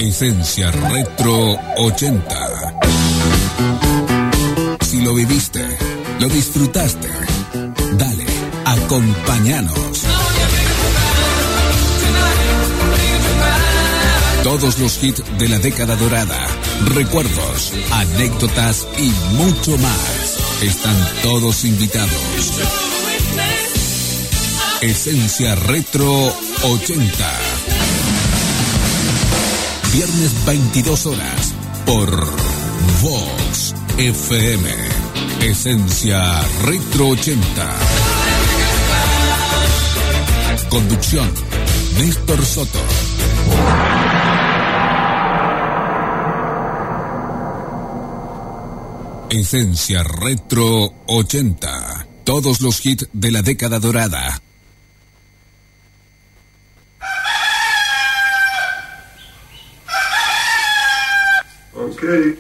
Esencia Retro 80. Si lo viviste, lo disfrutaste, dale, acompáñanos. Todos los hits de la década dorada, recuerdos, anécdotas y mucho más. Están todos invitados. Esencia Retro 80. Viernes 22 horas por Vox FM. Esencia Retro 80. Conducción, Néstor Soto. Esencia Retro 80. Todos los hits de la década dorada. Okay.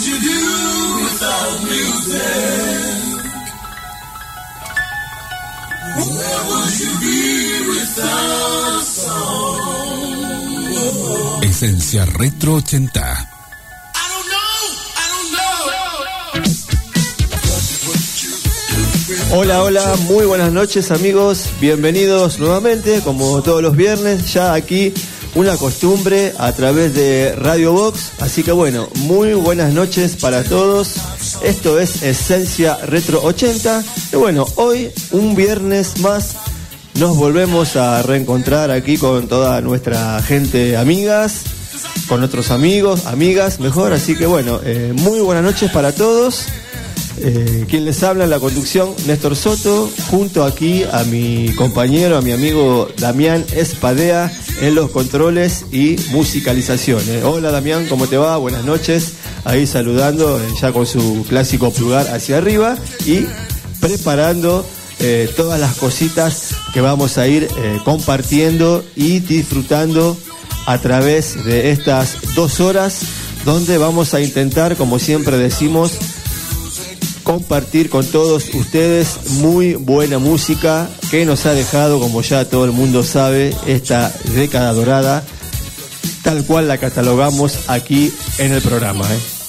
Esencia Retro 80. Hola, hola, muy buenas noches amigos, bienvenidos nuevamente como todos los viernes, ya aquí una costumbre a través de Radio Box, así que bueno, muy buenas noches para todos, esto es Esencia Retro 80, y bueno, hoy un viernes más nos volvemos a reencontrar aquí con toda nuestra gente, amigas, con otros amigos, amigas, mejor, así que bueno, muy buenas noches para todos. Quien les habla en la conducción, Néstor Soto, junto aquí a mi compañero, a mi amigo Damián Espadea en los controles y musicalización. Hola Damián, ¿cómo te va? Buenas noches. Ahí saludando, ya con su clásico pulgar hacia arriba y preparando todas las cositas que vamos a ir compartiendo y disfrutando a través de estas 2 horas, donde vamos a intentar, como siempre decimos, compartir con todos ustedes muy buena música que nos ha dejado, como ya todo el mundo sabe, esta década dorada, tal cual la catalogamos aquí en el programa.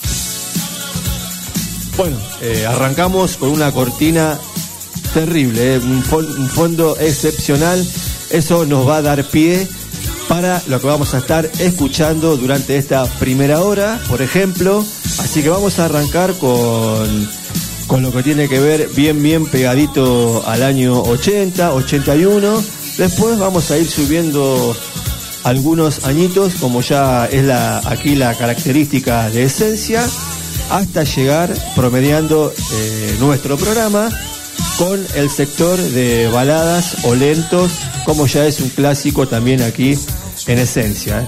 Bueno, arrancamos con una cortina terrible, un fondo excepcional. Eso nos va a dar pie para lo que vamos a estar escuchando durante esta primera hora, por ejemplo. Así que vamos a arrancar con lo que tiene que ver bien pegadito al año 80, 81. Después vamos a ir subiendo algunos añitos, como ya es aquí la característica de Esencia, hasta llegar promediando nuestro programa con el sector de baladas o lentos, como ya es un clásico también aquí en Esencia.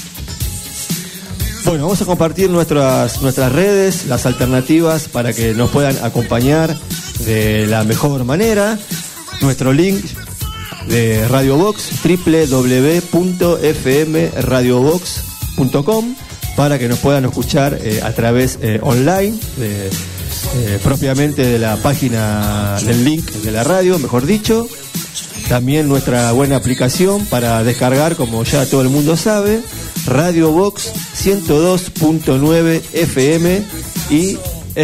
Bueno, vamos a compartir nuestras redes, las alternativas para que nos puedan acompañar de la mejor manera. Nuestro link de Radio Box, www.fmradiobox.com, para que nos puedan escuchar a través online, propiamente de la página del link de la radio, mejor dicho. También nuestra buena aplicación para descargar, como ya todo el mundo sabe, Radio Box 102.9 FM, y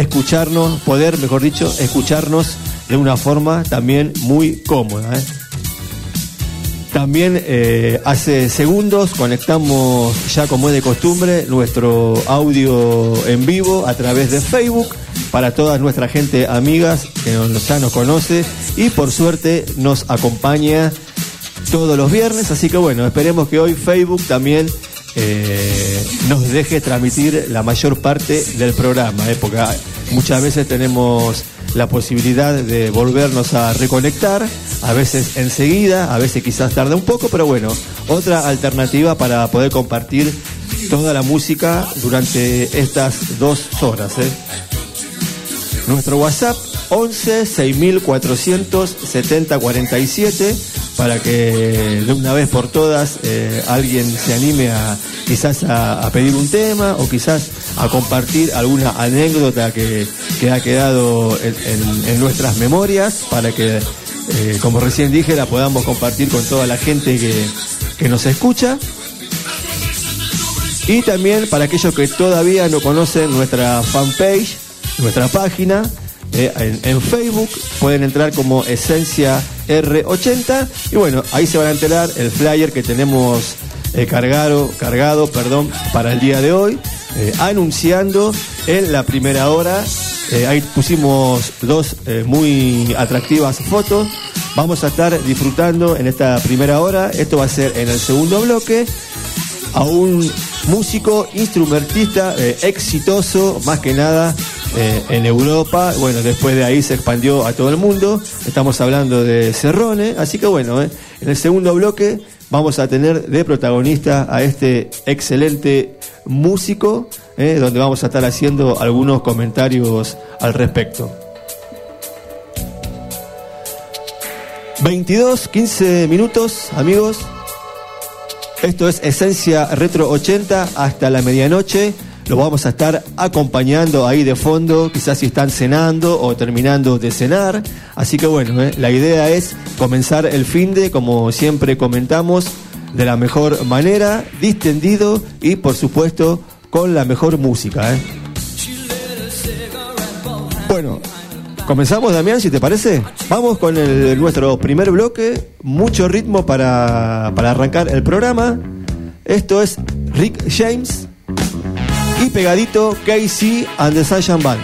escucharnos de una forma también muy cómoda. También hace segundos conectamos, ya como es de costumbre, nuestro audio en vivo a través de Facebook para toda nuestra gente amigas que ya nos conoce y por suerte nos acompaña todos los viernes. Así que bueno, esperemos que hoy Facebook también nos deje transmitir la mayor parte del programa, porque muchas veces tenemos la posibilidad de volvernos a reconectar, a veces enseguida, a veces quizás tarda un poco, pero bueno, otra alternativa para poder compartir toda la música durante estas 2 horas. Nuestro WhatsApp 11 6400 7047, para que de una vez por todas alguien se anime quizás a pedir un tema o quizás a compartir alguna anécdota que ha quedado en nuestras memorias, para que, como recién dije, la podamos compartir con toda la gente que nos escucha. Y también para aquellos que todavía no conocen nuestra fanpage, nuestra página, en Facebook pueden entrar como Esencia R80, y bueno, ahí se van a enterar el flyer que tenemos cargado para el día de hoy, anunciando en la primera hora. Ahí pusimos 2 muy atractivas fotos. Vamos a estar disfrutando en esta primera hora, esto va a ser en el segundo bloque, a un músico instrumentista exitoso, más que nada en Europa. Bueno, después de ahí se expandió a todo el mundo. Estamos hablando de Cerrone. Así que bueno, en el segundo bloque vamos a tener de protagonista a este excelente músico, donde vamos a estar haciendo algunos comentarios al respecto. 22:15 minutos, amigos. Esto es Esencia Retro 80 hasta la medianoche. lo vamos a estar acompañando ahí de fondo, quizás si están cenando o terminando de cenar. Así que bueno, la idea es comenzar el finde, como siempre comentamos, de la mejor manera, distendido y por supuesto con la mejor música. Bueno, comenzamos, Damián, si te parece. Vamos con nuestro primer bloque, mucho ritmo para arrancar el programa. Esto es Rick James y pegadito KC and the Sunshine Band.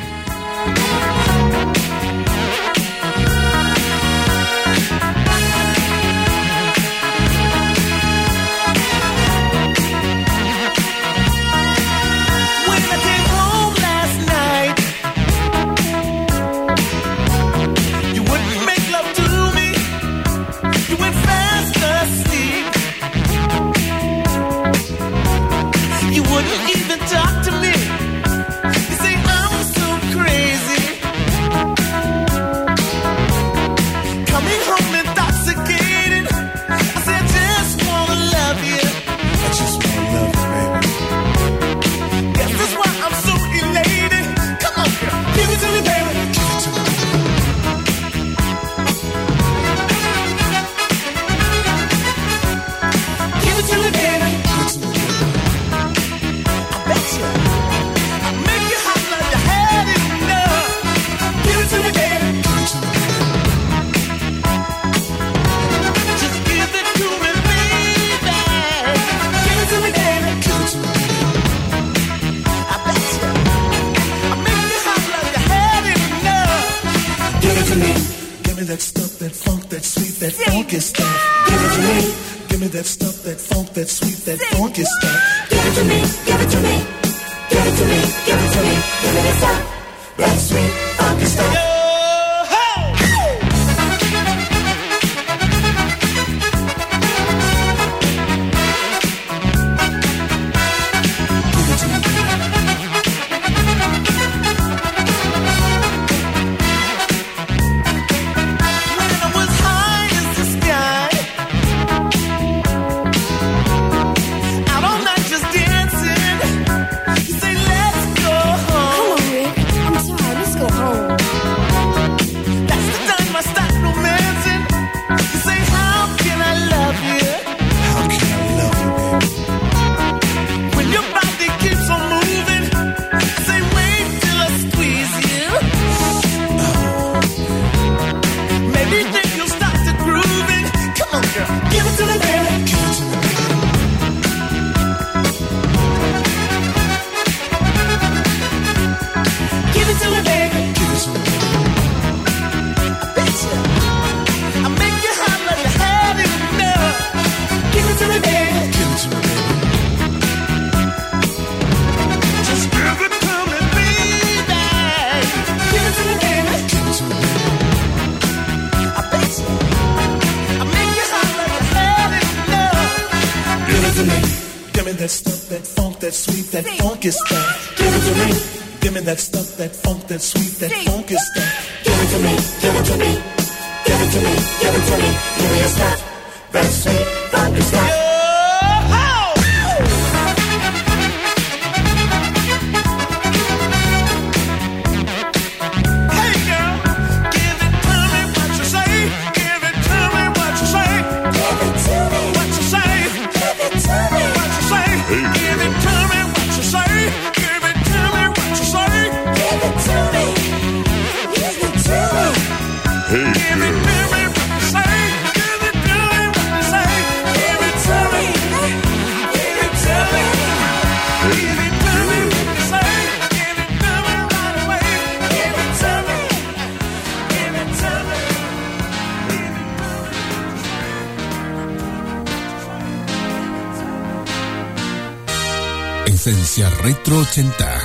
Esencia Retro 80.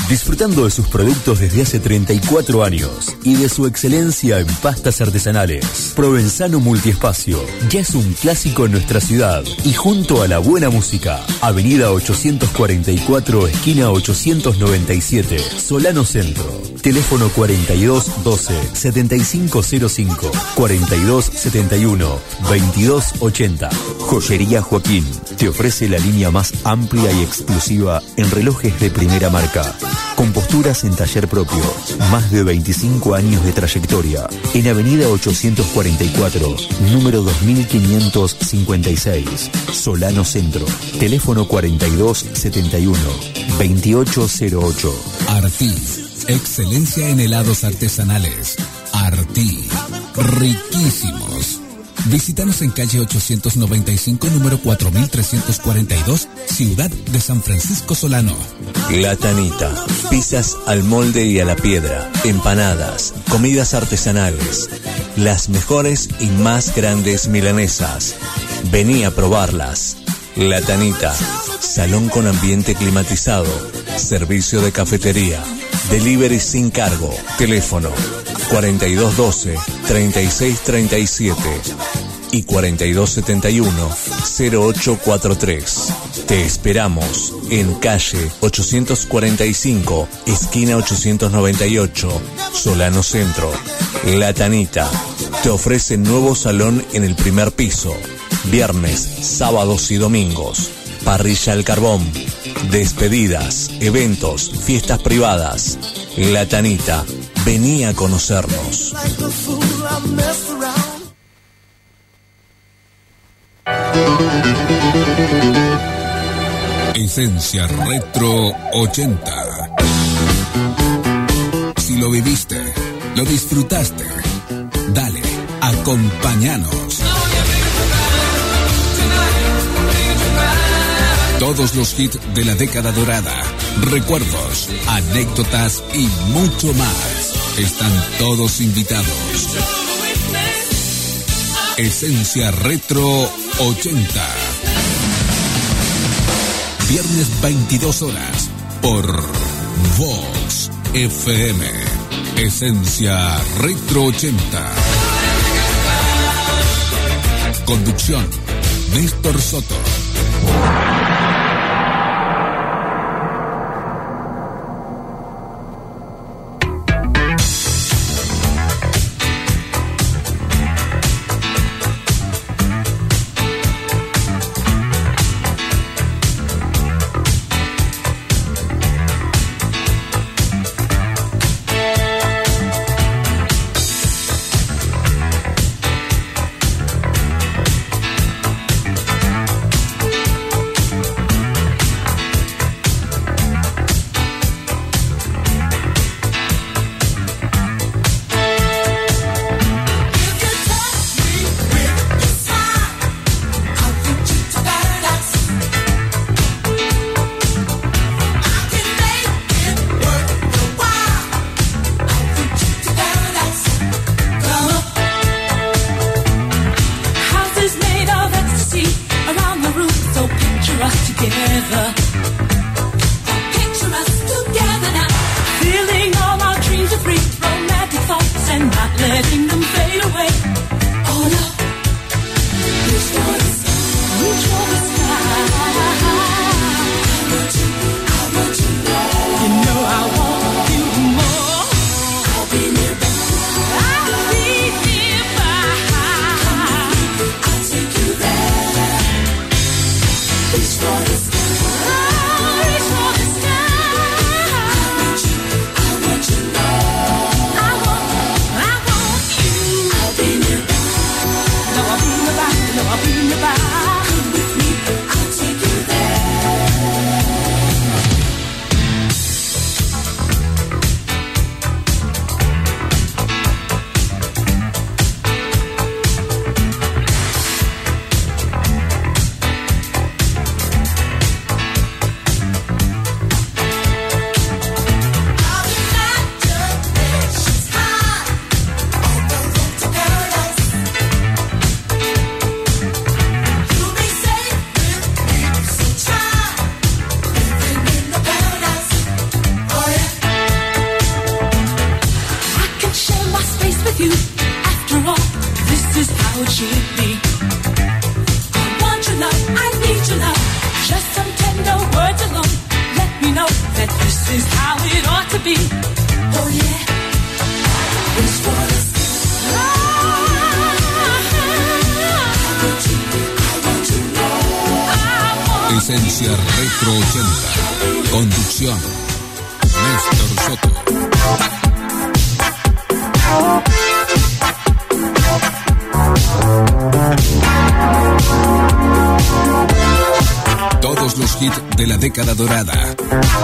Disfrutando de sus productos desde hace 34 años y de su excelencia en pastas artesanales. Provenzano Multiespacio ya es un clásico en nuestra ciudad y junto a la buena música. Avenida 844, esquina 897, Solano Centro. Teléfono 4212-7505, 4271-2280. Joyería Joaquín te ofrece la línea más amplia y exclusiva en relojes de primera marca. Con posturas en taller propio. Más de 25 años de trayectoria. En Avenida 844, número 2556, Solano Centro. Teléfono 4271-2808. Artí. Excelencia en helados artesanales. Artí. Riquísimos. Visítanos en calle 895, número 4342, Ciudad de San Francisco Solano. La Tanita. Pizzas al molde y a la piedra. Empanadas. Comidas artesanales. Las mejores y más grandes milanesas. Vení a probarlas. La Tanita. Salón con ambiente climatizado. Servicio de cafetería. Delivery sin cargo. Teléfono 4212-3637 y 4271-0843. Te esperamos en calle 845, esquina 898, Solano Centro. La Tanita te ofrece nuevo salón en el primer piso. Viernes, sábados y domingos. Parrilla al carbón. Despedidas, eventos, fiestas privadas. La Tanita. Vení a conocernos. Esencia Retro 80. Si lo viviste, lo disfrutaste, dale, acompáñanos. Todos los hits de la década dorada, recuerdos, anécdotas y mucho más. Están todos invitados. Esencia Retro 80. Viernes 22 horas por Vox FM. Esencia Retro 80. Conducción, Néstor Soto. Frecuencia Retro 80. Conducción: Néstor Soto. Todos los hits de la década dorada.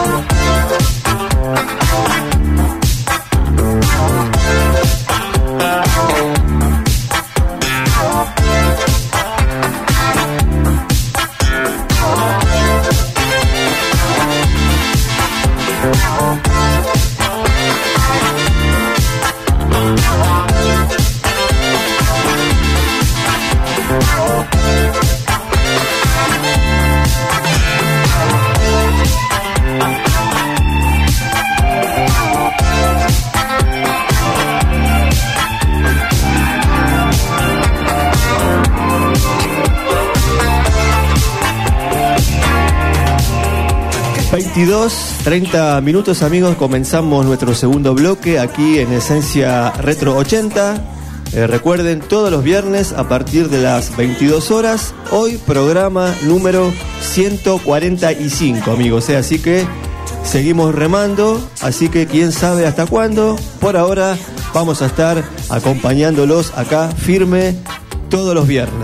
...30 minutos, amigos. Comenzamos nuestro segundo bloque aquí en Esencia Retro 80. Recuerden, todos los viernes a partir de las 22 horas. Hoy programa número 145, amigos. Así que seguimos remando. Así que quién sabe hasta cuándo. Por ahora vamos a estar acompañándolos acá firme todos los viernes.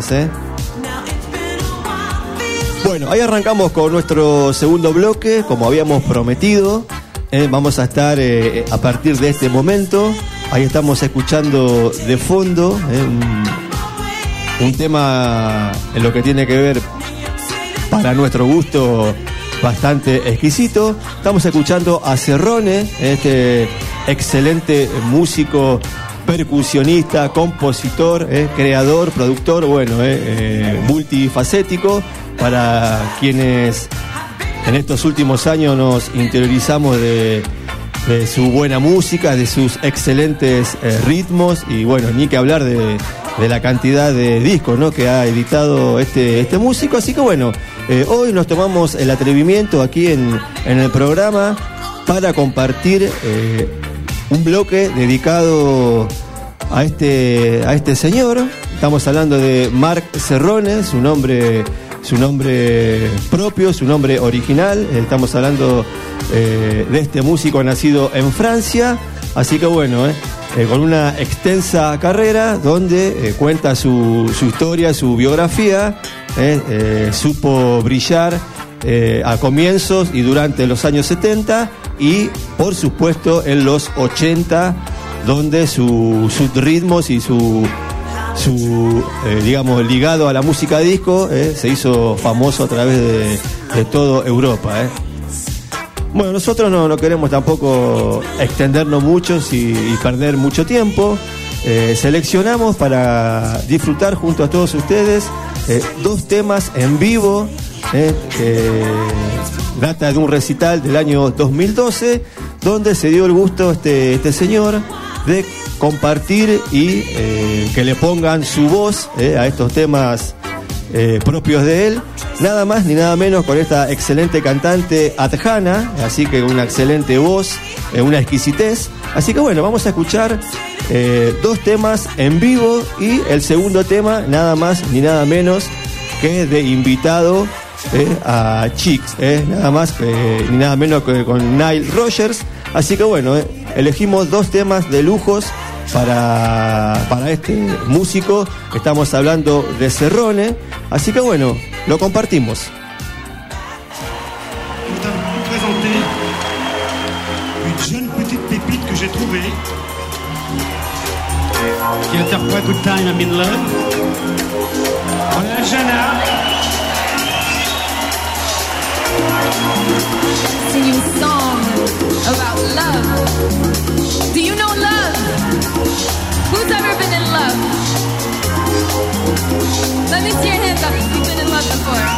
Bueno, ahí arrancamos con nuestro segundo bloque, como habíamos prometido. Vamos a estar a partir de este momento. Ahí estamos escuchando de fondo un tema en lo que tiene que ver, para nuestro gusto, bastante exquisito. Estamos escuchando a Cerrone, este excelente músico, percusionista, compositor, creador, productor, multifacético. Para quienes en estos últimos años nos interiorizamos de su buena música, de sus excelentes ritmos, y bueno, ni que hablar de la cantidad de discos, ¿no?, que ha editado este músico. Así que bueno, hoy nos tomamos el atrevimiento aquí en el programa para compartir un bloque dedicado a este señor. Estamos hablando de Marc Cerrone, su nombre propio, su nombre original. Estamos hablando de este músico nacido en Francia. Así que bueno, con una extensa carrera donde cuenta su historia, su biografía. Supo brillar a comienzos y durante los años 70 y por supuesto en los 80, donde sus ritmos y su digamos, ligado a la música disco, se hizo famoso a través de toda Europa. Bueno, nosotros no queremos tampoco extendernos mucho y perder mucho tiempo. Seleccionamos para disfrutar junto a todos ustedes dos temas en vivo. Data de un recital del año 2012, donde se dio el gusto este señor de compartir y que le pongan su voz a estos temas propios de él, nada más ni nada menos con esta excelente cantante Adhana, así que una excelente voz, una exquisitez. Así que bueno, vamos a escuchar dos temas en vivo, y el segundo tema nada más ni nada menos que de invitado a Chicks, nada más ni nada menos que con Nile Rodgers. Así que bueno, elegimos dos temas de lujos para este músico. Estamos hablando de Cerrone, así que bueno, lo compartimos. Je voudrais vous présenter une jeune petite pépite que j'ai trouvée, qui interprète Good Time I'm in Love. Voilà, Jana. Sing you a song about love. Do you know love? Who's ever been in love? Let me see your hands up if you've been in love before.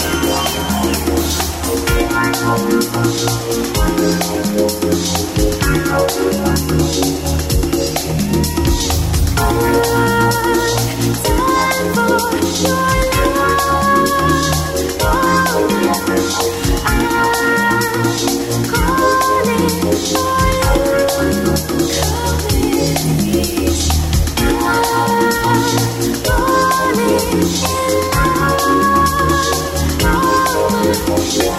Time for your love.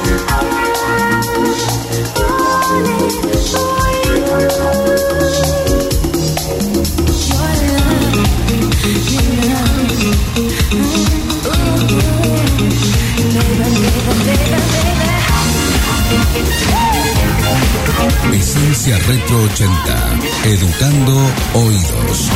Esencia Retro 80, educando oídos.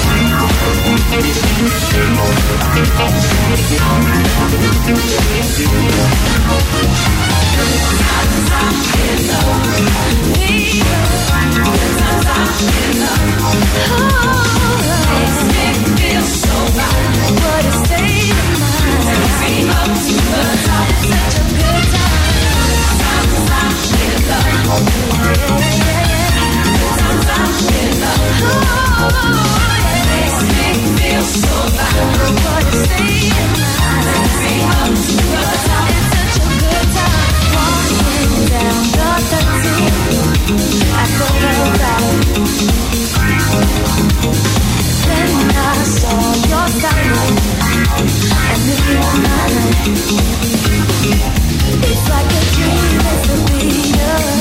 It's like a dream, it's a beat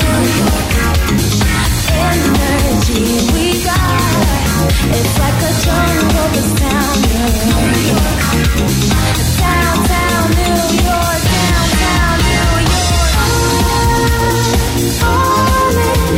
energy we got. It's like a jungle with sound. Downtown New York, downtown New York. All in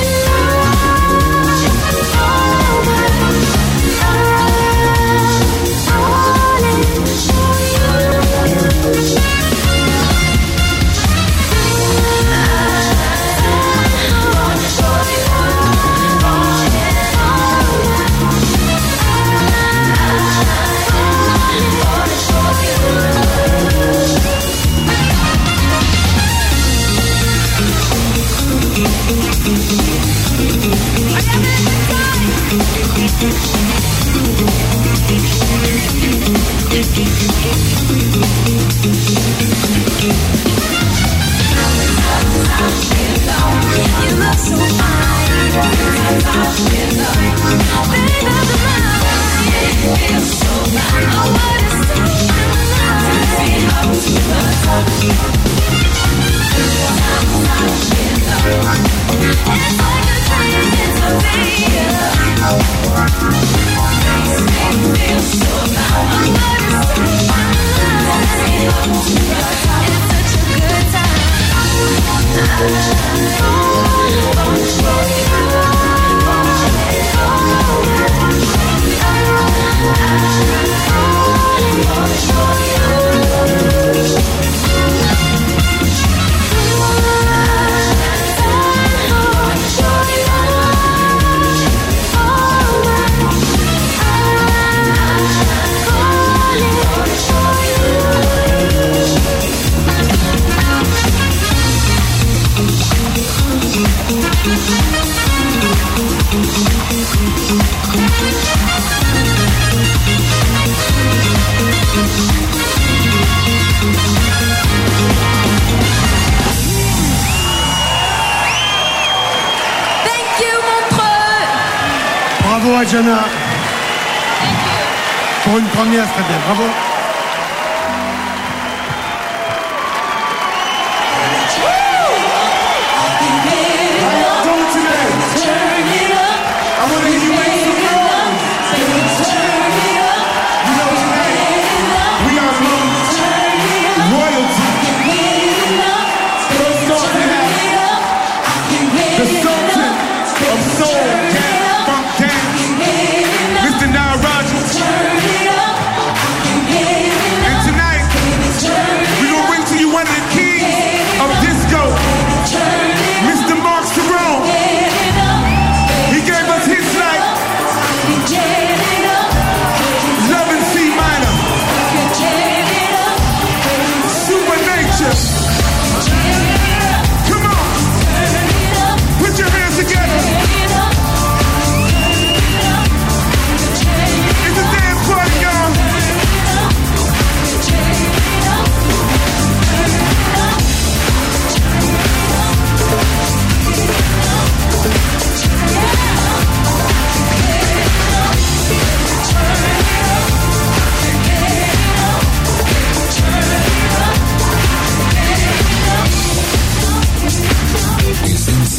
Bravo à Jana. Pour une première, très bien. Bravo. Mr. Nile Rodgers.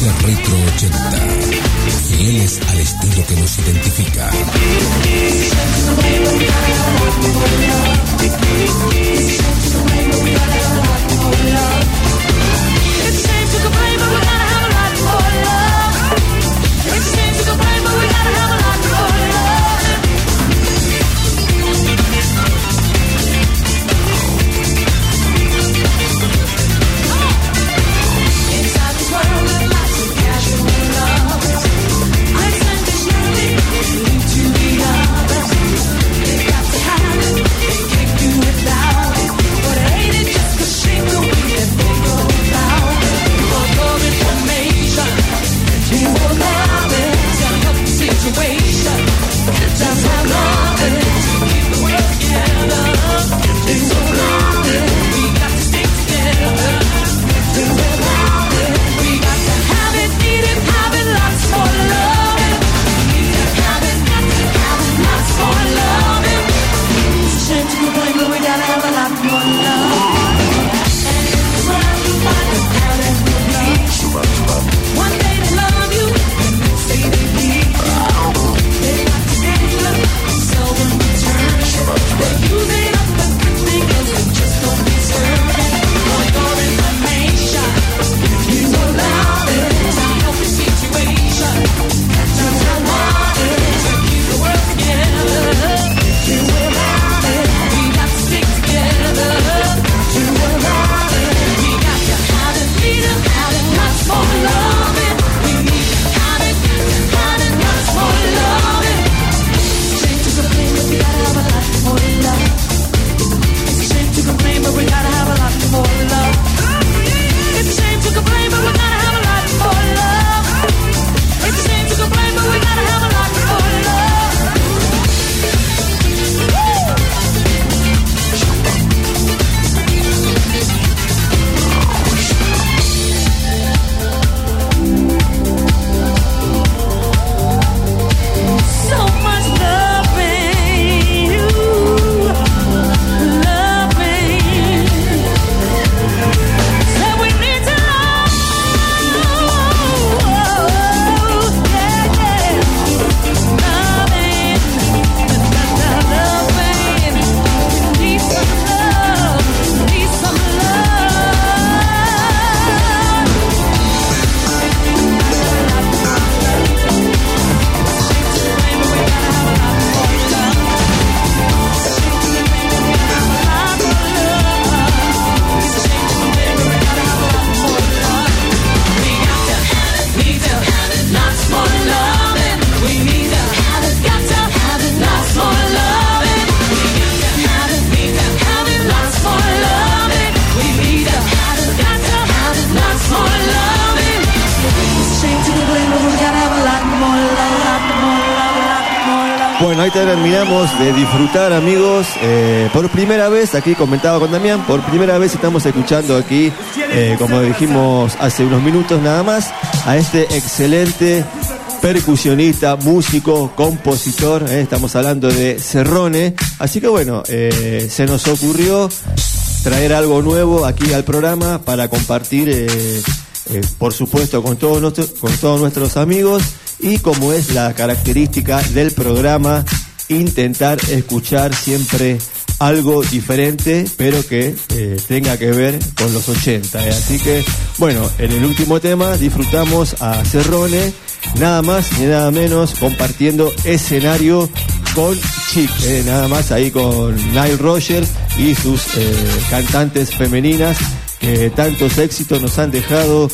Esencia Retro 80. Fieles al estilo que nos identifica. Bueno, ahí terminamos de disfrutar, amigos. Por primera vez, aquí comentaba con Damián, por primera vez estamos escuchando aquí, como dijimos hace unos minutos nada más, a este excelente percusionista, músico, compositor, estamos hablando de Cerrone. Así que bueno, se nos ocurrió traer algo nuevo aquí al programa para compartir, por supuesto, con todos nuestros amigos. Y como es la característica del programa, intentar escuchar siempre algo diferente, pero que tenga que ver con los 80. Así que, bueno, en el último tema disfrutamos a Cerrone, nada más ni nada menos, compartiendo escenario con Chic, nada más ahí con Nile Rodgers y sus cantantes femeninas que tantos éxitos nos han dejado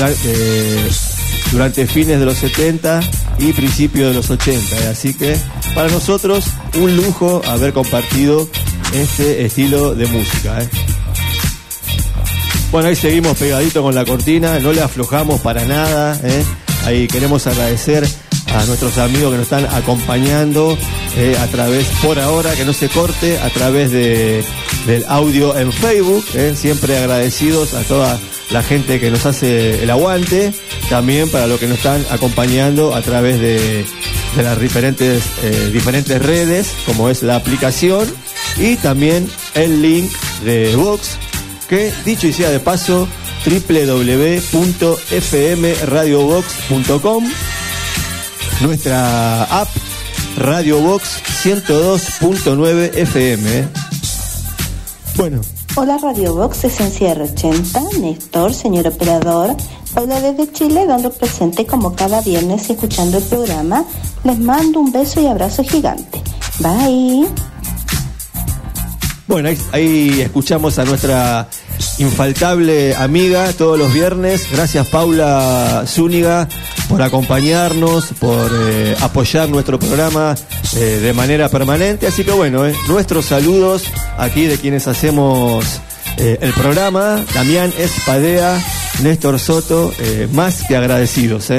durante fines de los 70 y principios de los 80. Así que para nosotros un lujo haber compartido este estilo de música. Bueno, ahí seguimos pegadito con la cortina, no le aflojamos para nada. Ahí queremos agradecer a nuestros amigos que nos están acompañando a través, por ahora, que no se corte, a través del audio en Facebook. Siempre agradecidos a toda la gente que nos hace el aguante, también para los que nos están acompañando a través de las diferentes redes, como es la aplicación, y también el link de Vox, que dicho y sea de paso, www.fmradiobox.com, nuestra app Radio Box 102.9 FM. Bueno. Hola Radio Box, Esencia R80, Néstor, señor operador. Paula desde Chile, dando presente como cada viernes y escuchando el programa. Les mando un beso y abrazo gigante. Bye. Bueno, ahí escuchamos a nuestra infaltable amiga todos los viernes. Gracias, Paula Zúñiga, por acompañarnos, por apoyar nuestro programa de manera permanente. Así que bueno, nuestros saludos aquí de quienes hacemos el programa. Damián Espadea, Néstor Soto, más que agradecidos.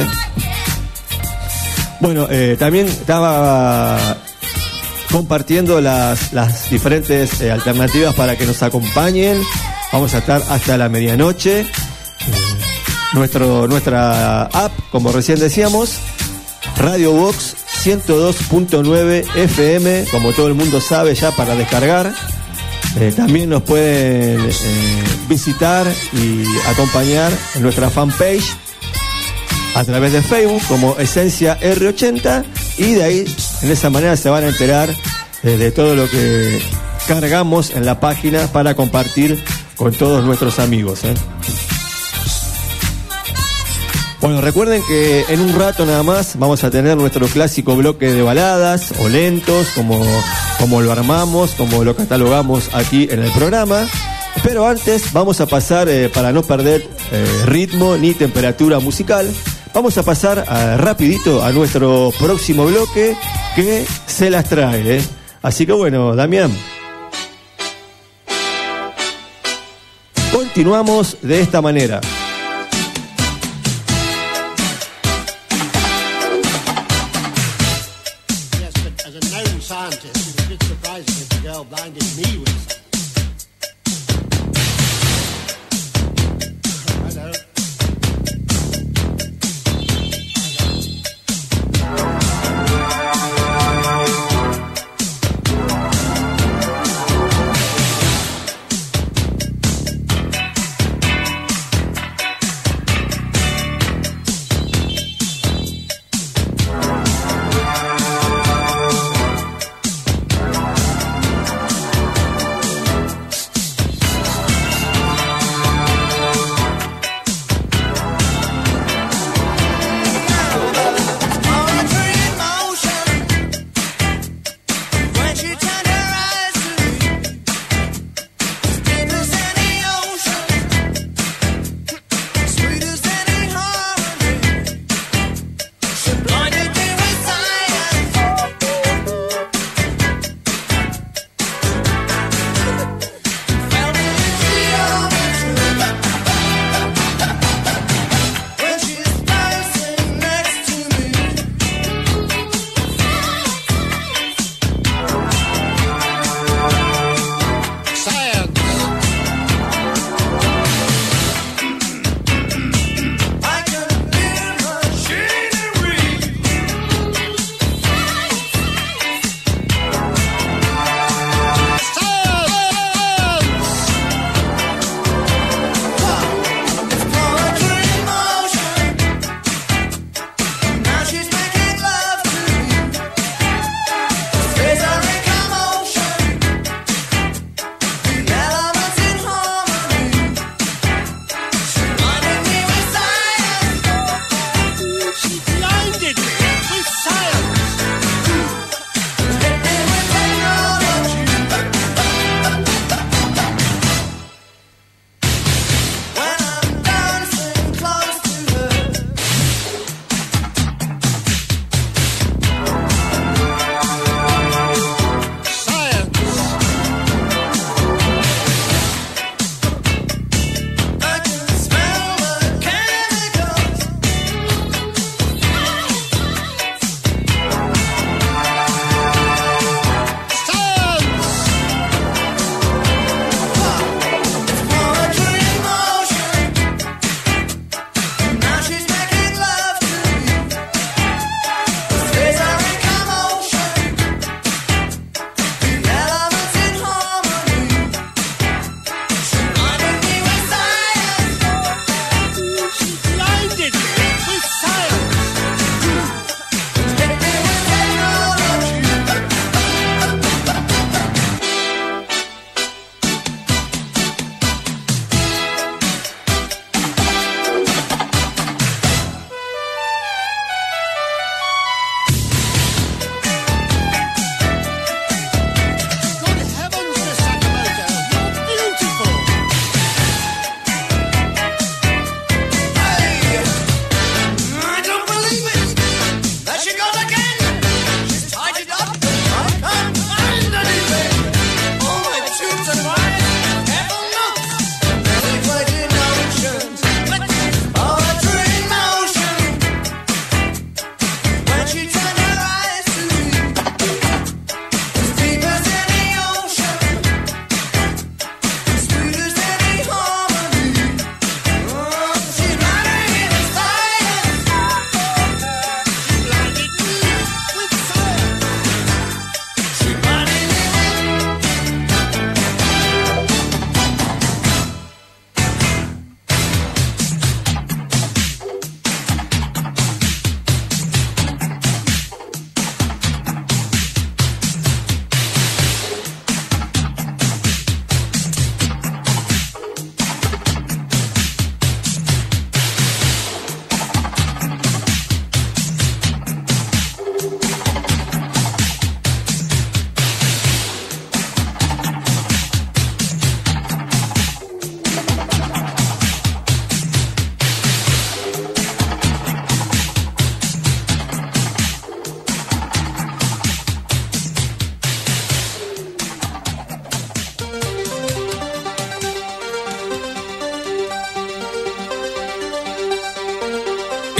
Bueno, también estaba compartiendo las diferentes alternativas para que nos acompañen. Vamos a estar hasta la medianoche. Nuestra app, como recién decíamos, Radio Box 102.9 FM, como todo el mundo sabe ya, para descargar. También nos pueden visitar y acompañar en nuestra fanpage a través de Facebook como Esencia R80, y de ahí, en esa manera, se van a enterar de todo lo que cargamos en la página para compartir con todos nuestros amigos. Bueno, recuerden que en un rato nada más vamos a tener nuestro clásico bloque de baladas o lentos, como lo armamos, como lo catalogamos aquí en el programa. Pero antes vamos a pasar, para no perder ritmo ni temperatura musical, vamos a pasar rapidito a nuestro próximo bloque que se las trae. Así que bueno, Damián, continuamos de esta manera.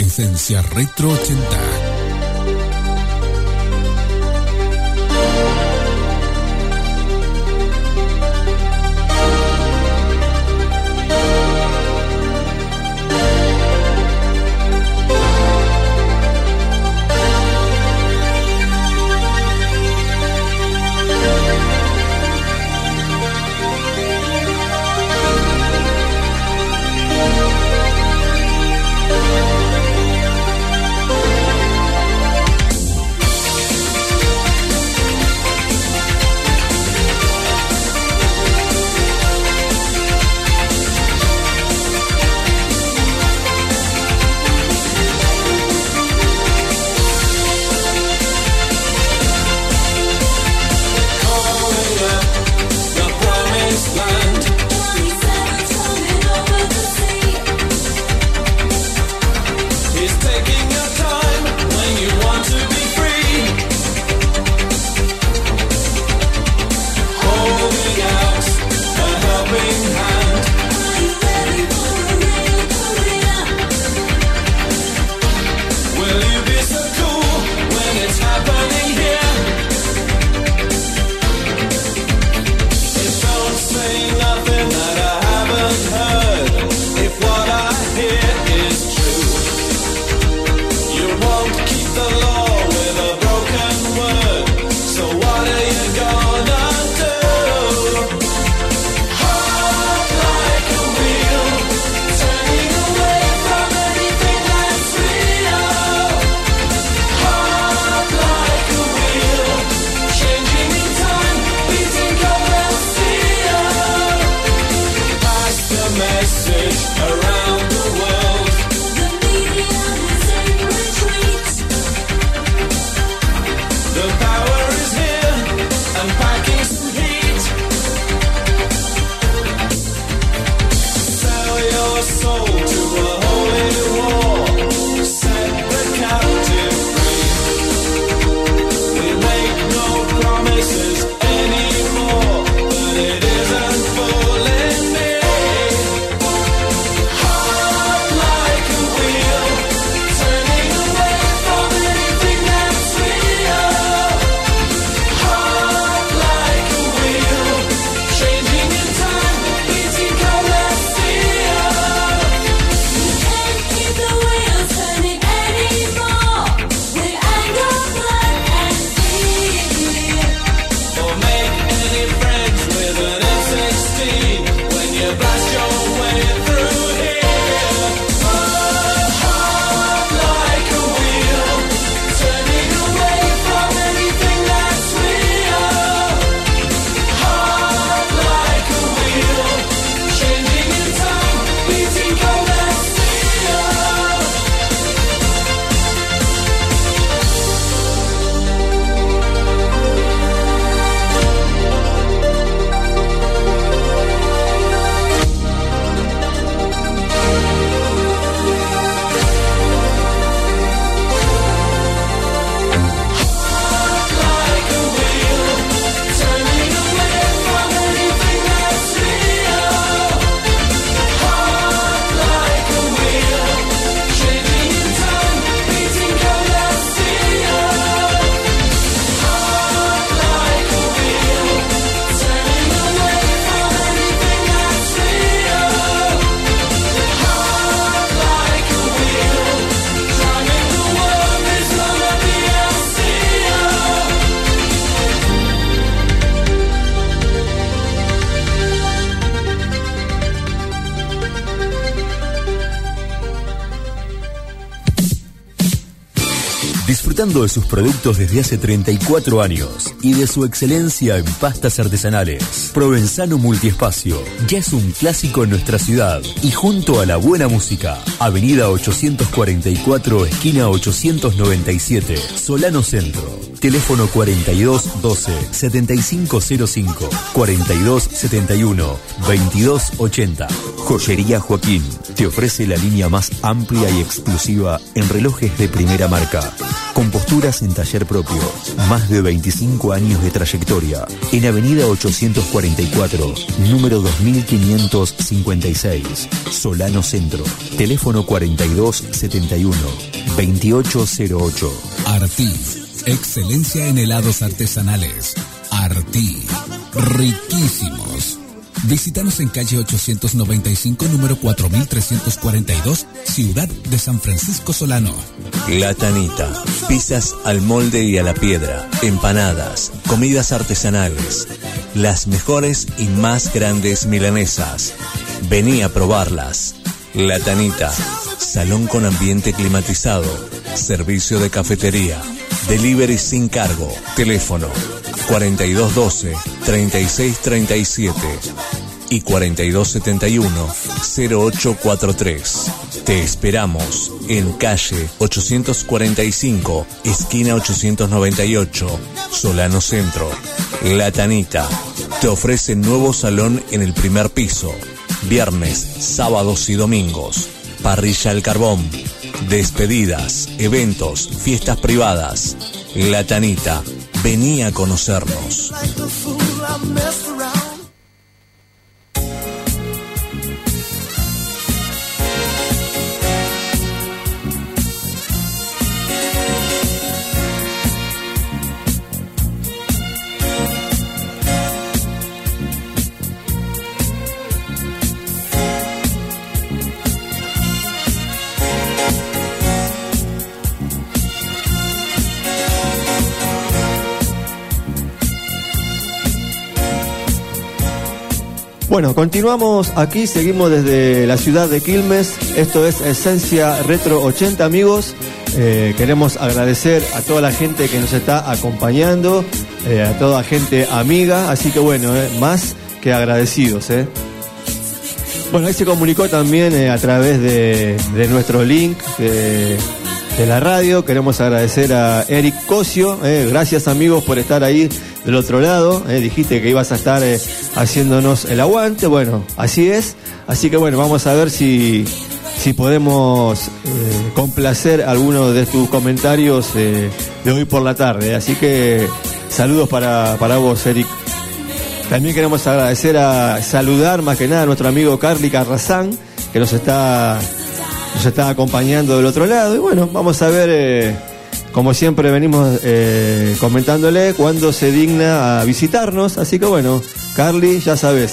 esencia retro 80. Disfrutando de sus productos desde hace 34 años y de su excelencia en pastas artesanales. Provenzano Multiespacio ya es un clásico en nuestra ciudad y junto a la buena música. Avenida 844, esquina 897, Solano Centro. Teléfono 4212-7505, 4271-2280. Joyería Joaquín te ofrece la línea más amplia y exclusiva en relojes de primera marca. Composturas en taller propio. Más de 25 años de trayectoria. En Avenida 844, número 2556, Solano Centro. Teléfono 4271-2808. Artí. Excelencia en helados artesanales. Artí. Riquísimos. Visítanos en calle 895, número 4342, Ciudad de San Francisco Solano. La Tanita. Pizzas al molde y a la piedra. Empanadas. Comidas artesanales. Las mejores y más grandes milanesas. Vení a probarlas. La Tanita. Salón con ambiente climatizado. Servicio de cafetería. Delivery sin cargo. Teléfono 4212-3637 y 4271-0843. Te esperamos en calle 845, esquina 898, Solano Centro. La Tanita te ofrece nuevo salón en el primer piso. Viernes, sábados y domingos. Parrilla al carbón. Despedidas, eventos, fiestas privadas. La Tanita. Vení a conocernos. Bueno, continuamos aquí, seguimos desde la ciudad de Quilmes. Esto es Esencia Retro 80, amigos. Queremos agradecer a toda la gente que nos está acompañando, a toda gente amiga, así que bueno, más que agradecidos. Bueno, ahí se comunicó también a través de nuestro link de la radio. Queremos agradecer a Eric Cosio. Gracias, amigos, por estar ahí del otro lado. Dijiste que ibas a estar haciéndonos el aguante. Bueno, así es. Así que bueno, vamos a ver si podemos complacer algunos de tus comentarios de hoy por la tarde. Así que saludos para vos, Eric. También queremos saludar más que nada a nuestro amigo Carly Carrazán, que nos está acompañando del otro lado. Y bueno, vamos a ver, como siempre venimos comentándole, cuándo se digna a visitarnos. Así que bueno, Carly, ya sabes,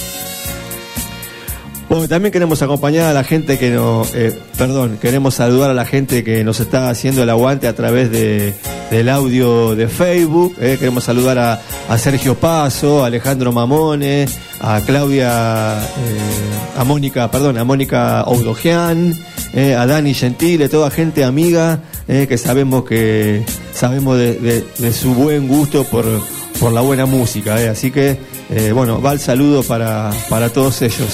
Bueno, también queremos acompañar a la gente queremos saludar a la gente que nos está haciendo el aguante a través del audio de Facebook. Queremos saludar a Sergio Paso, a Alejandro Mamone, a Claudia, a Mónica Oudojian, a Dani Gentile, toda gente amiga que sabemos de su buen gusto por la buena música. Así que, bueno, va el saludo para todos ellos.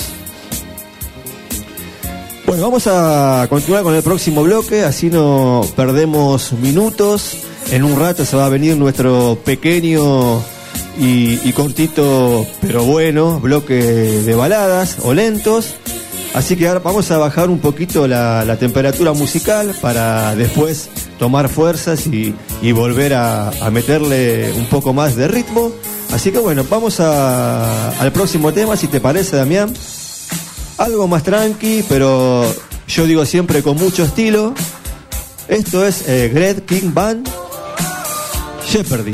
Bueno, vamos a continuar con el próximo bloque, así no perdemos minutos. En un rato se va a venir nuestro pequeño y cortito, pero bueno, bloque de baladas o lentos. Así que ahora vamos a bajar un poquito la temperatura musical para después tomar fuerzas y volver a meterle un poco más de ritmo. Así que bueno, vamos al próximo tema, si te parece, Damián. Algo más tranqui, pero yo digo siempre con mucho estilo. Esto es Great King Band, Jeopardy.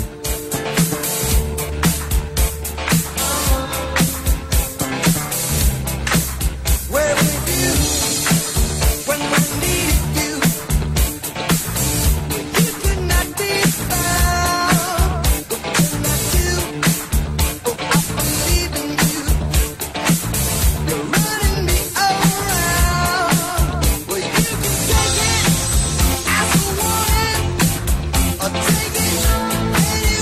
Take it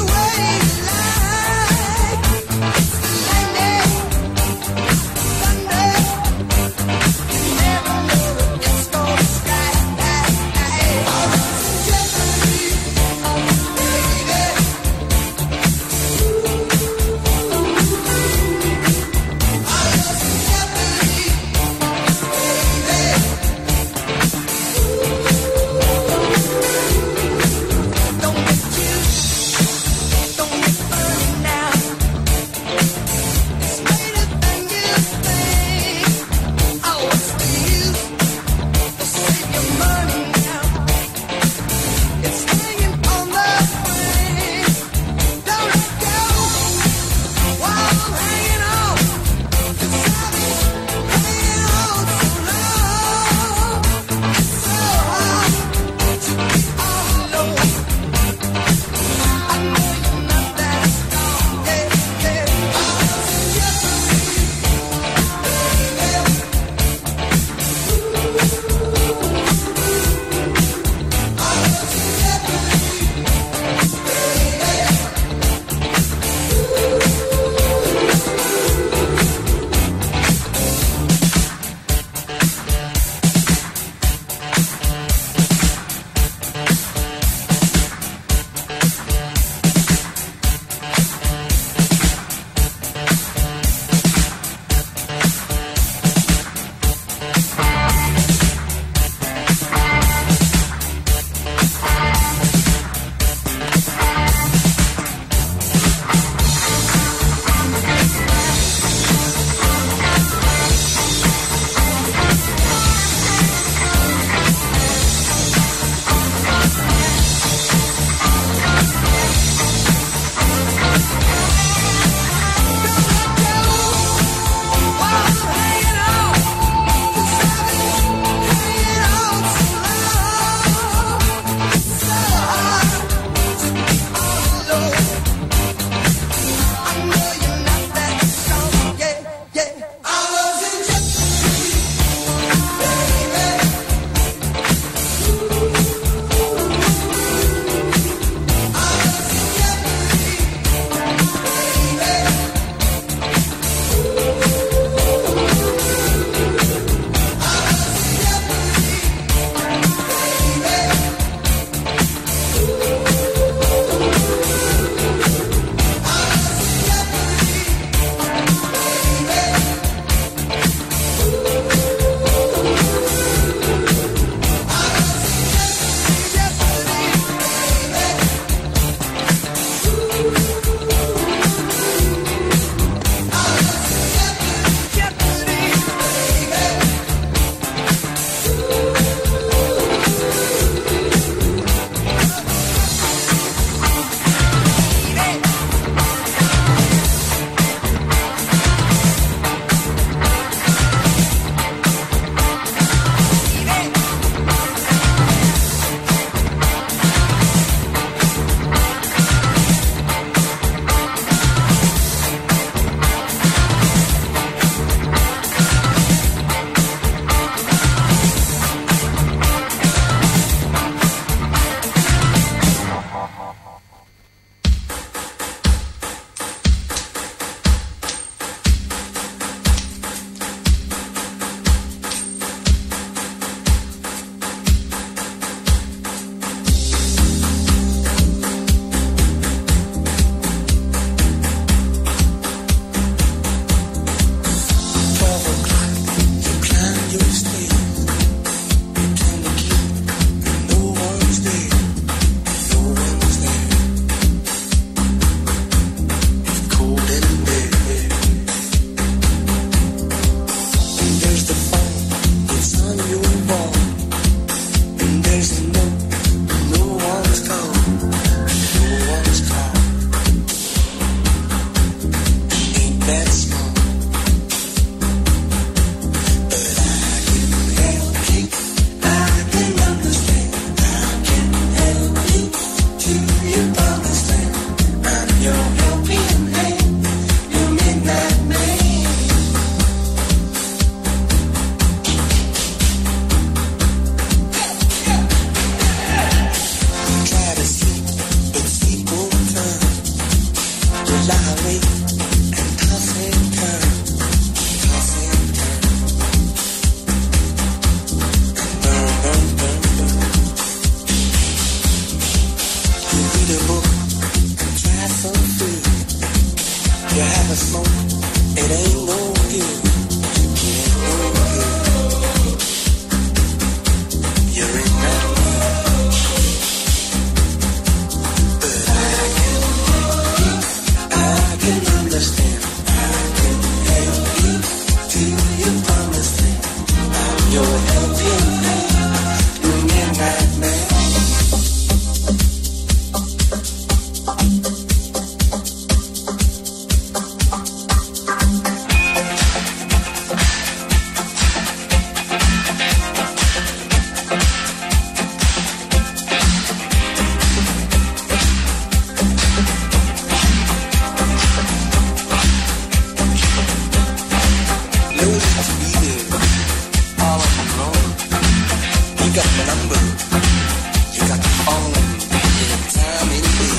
got my number. You got the phone anytime, any day.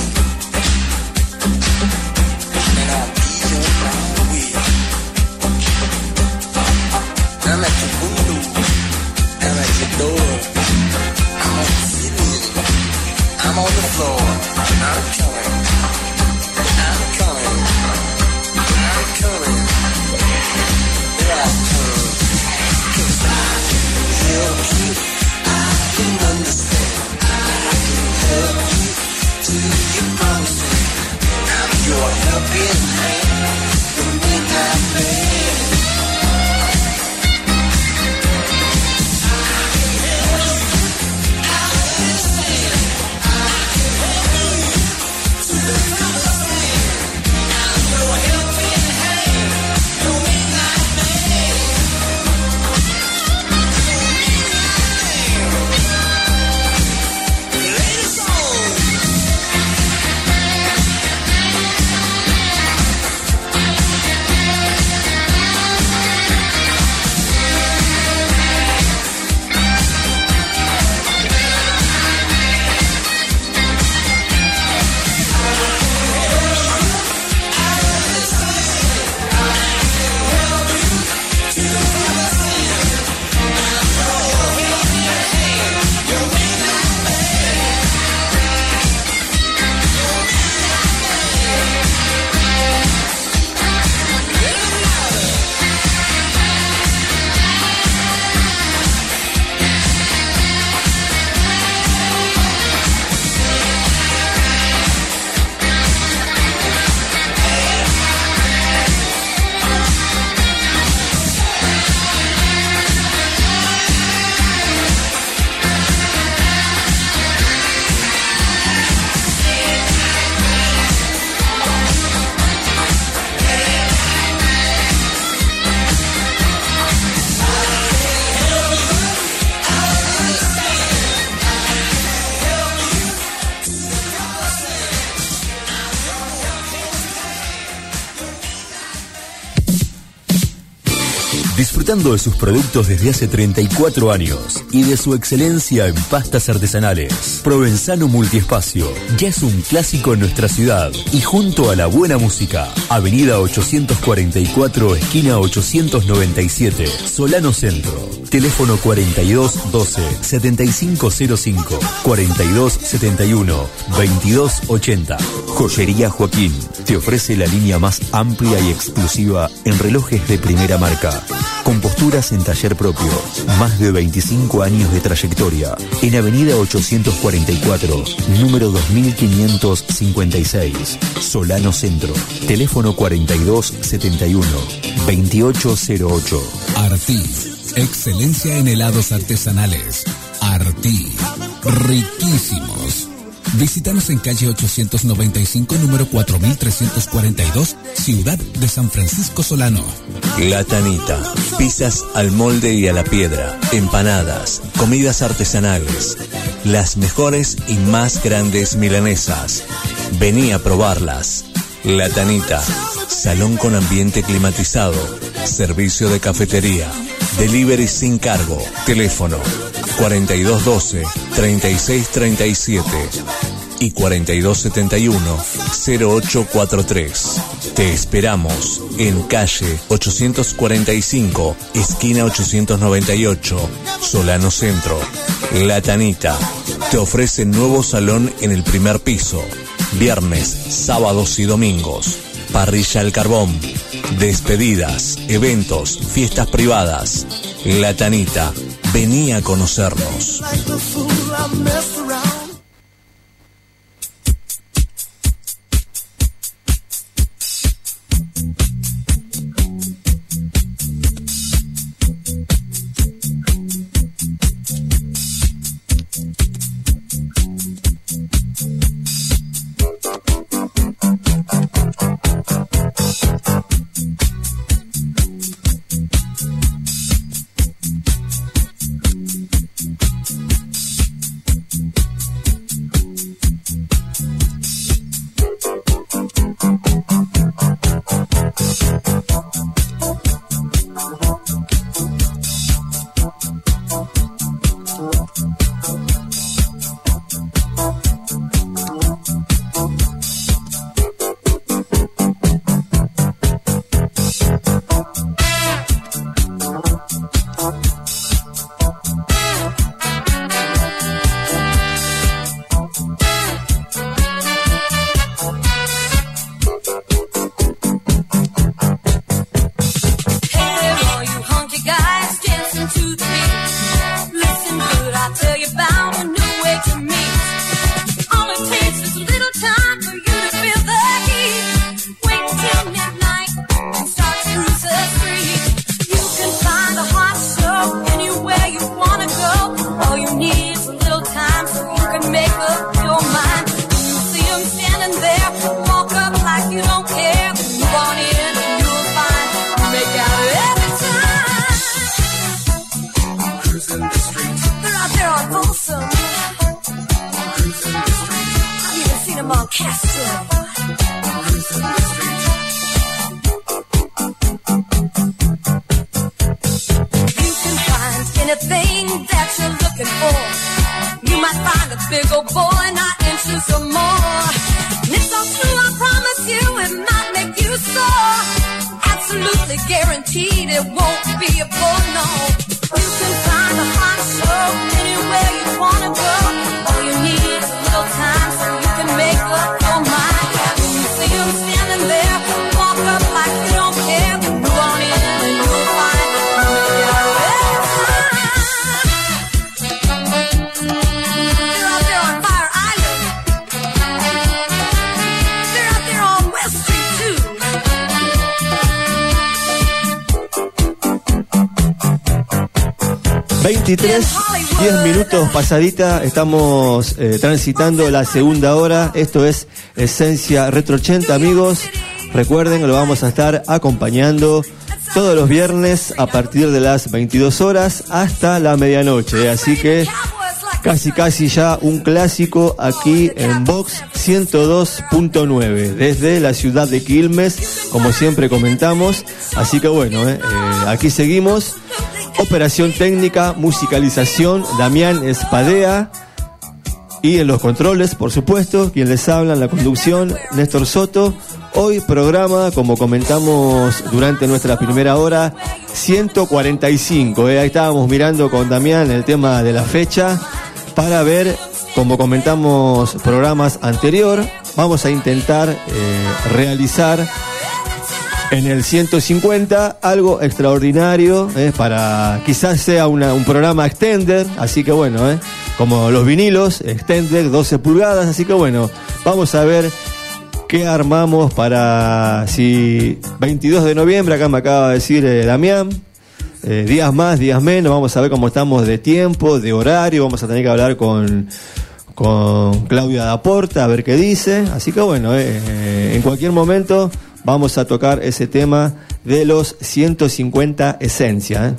And I'll be your right away. I'm at your window. I'm at your door. I'm on the ceiling. I'm on the floor. I'm coming. I'm coming. I'm coming. Here I come. 'Cause I can help you. I can understand. I can help you to your promising. I'm your helping hand. The midnight man. Disfrutando de sus productos desde hace 34 años y de su excelencia en pastas artesanales. Provenzano Multiespacio ya es un clásico en nuestra ciudad y junto a la buena música. Avenida 844, esquina 897, Solano Centro. Teléfono 4212-7505, 4271-2280. Joyería Joaquín te ofrece la línea más amplia y exclusiva en relojes de primera marca. Con posturas en taller propio, más de 25 años de trayectoria. En Avenida 844, número 2556, Solano Centro. Teléfono 4271-2808. Artí, excelencia en helados artesanales. Artí, riquísimos. Visítanos en calle 895, número 4342, Ciudad de San Francisco Solano. La Tanita, pizzas al molde y a la piedra, empanadas, comidas artesanales, las mejores y más grandes milanesas. Vení a probarlas. La Tanita, salón con ambiente climatizado, servicio de cafetería, delivery sin cargo, teléfono 4212-3637 y 4271-0843. Te esperamos en calle 845, esquina 898, Solano Centro. La Tanita te ofrece nuevo salón en el primer piso, viernes, sábados y domingos, parrilla al carbón, despedidas, eventos, fiestas privadas. La Tanita, vení a conocernos. awesome. I've even seen them on cassette. You can find anything that you're looking for. You might find a big old boy not inches or more. And it's so true, I promise you, it might make you sore. Absolutely guaranteed it won't be a bore, no. You can find a hot show anywhere you wanna go. All you need is a little time so you can make up your mind. When you see him standing there, walk up like you don't care. Move on in and you'll find it. They're out there on Fire Island. They're out there on West Street too. 10 minutos pasadita, estamos transitando la segunda hora. Esto es Esencia Retro 80, amigos. Recuerden que lo vamos a estar acompañando todos los viernes a partir de las 22 horas hasta la medianoche. Así que casi ya un clásico aquí en Vox 102.9 desde la ciudad de Quilmes, como siempre comentamos. Así que bueno, aquí seguimos. Operación técnica, musicalización, Damián Espadea. Y en los controles, por supuesto, quien les habla en la conducción, Néstor Soto. Hoy programa, como comentamos durante nuestra primera hora, 145. Ahí estábamos mirando con Damián el tema de la fecha para ver, como comentamos programas anterior, vamos a intentar realizar en el 150 algo extraordinario, para quizás sea un programa extended, así que bueno, como los vinilos, extended 12 pulgadas, así que bueno, vamos a ver qué armamos para, si 22 de noviembre, acá me acaba de decir Damián, días más, días menos, vamos a ver cómo estamos de tiempo, de horario, vamos a tener que hablar con Claudia Daporta, a ver qué dice, así que bueno, en cualquier momento vamos a tocar ese tema de los 150 Esencia.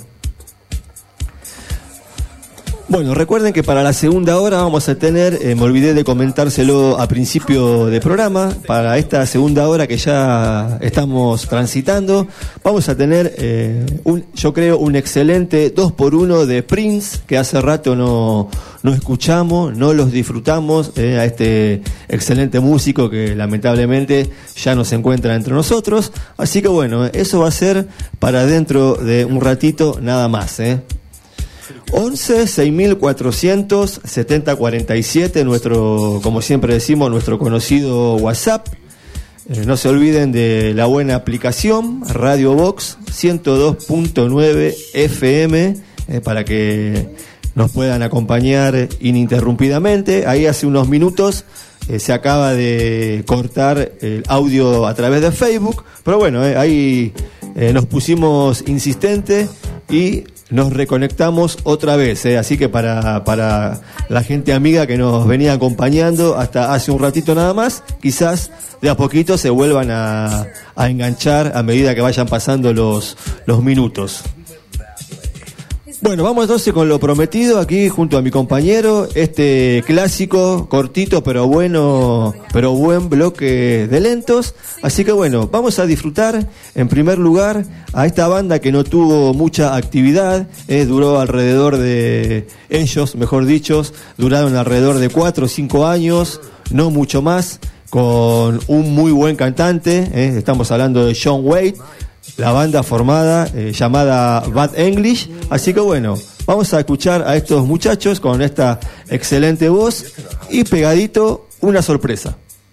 Bueno, recuerden que para la segunda hora vamos a tener, me olvidé de comentárselo a principio de programa, para esta segunda hora que ya estamos transitando, vamos a tener, yo creo, un excelente 2x1 de Prince, que hace rato no escuchamos, no los disfrutamos, a este excelente músico que lamentablemente ya no se encuentra entre nosotros. Así que bueno, eso va a ser para dentro de un ratito nada más, 11 6400 7047, nuestro, como siempre decimos, nuestro conocido WhatsApp. No se olviden de la buena aplicación Radio Vox 102.9 FM, para que nos puedan acompañar ininterrumpidamente. Ahí hace unos minutos se acaba de cortar el audio a través de Facebook, pero bueno, ahí nos pusimos insistentes y nos reconectamos otra vez, así que para la gente amiga que nos venía acompañando hasta hace un ratito nada más, quizás de a poquito se vuelvan a enganchar a medida que vayan pasando los minutos. Bueno, vamos entonces con lo prometido aquí junto a mi compañero, este clásico, cortito pero bueno, pero buen bloque de lentos. Así que bueno, vamos a disfrutar en primer lugar a esta banda que no tuvo mucha actividad, duró alrededor de, ellos mejor dicho, duraron alrededor de 4 o 5 años, no mucho más, con un muy buen cantante, estamos hablando de John Waite. La banda formada llamada Bad English. Así que bueno, vamos a escuchar a estos muchachos con esta excelente voz y pegadito una sorpresa.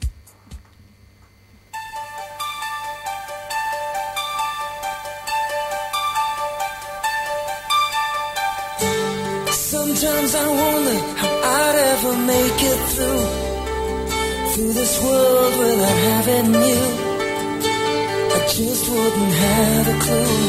Sometimes I wonder how I'd ever make it through this world without having you. I just wouldn't have a clue.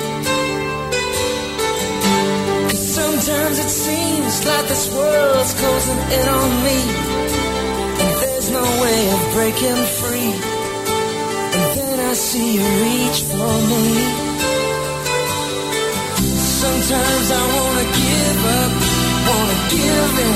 'Cause sometimes it seems like this world's closing in on me, and there's no way of breaking free. And then I see you reach for me. Sometimes I wanna give up, wanna give in.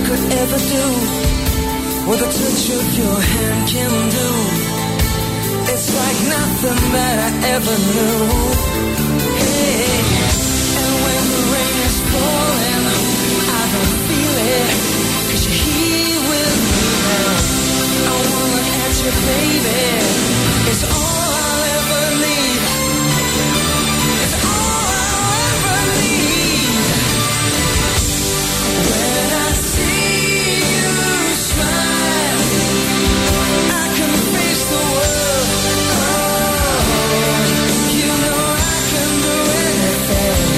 could ever do what the touch of your hand can do. It's like nothing that I ever knew. Hey, and when the rain is falling, I don't feel it, 'cause you're here with me now. I wanna look at you, baby. It's all I'll ever need. It's all I'll ever need. When I see you smile, I can face the world. Oh, you know I can do anything.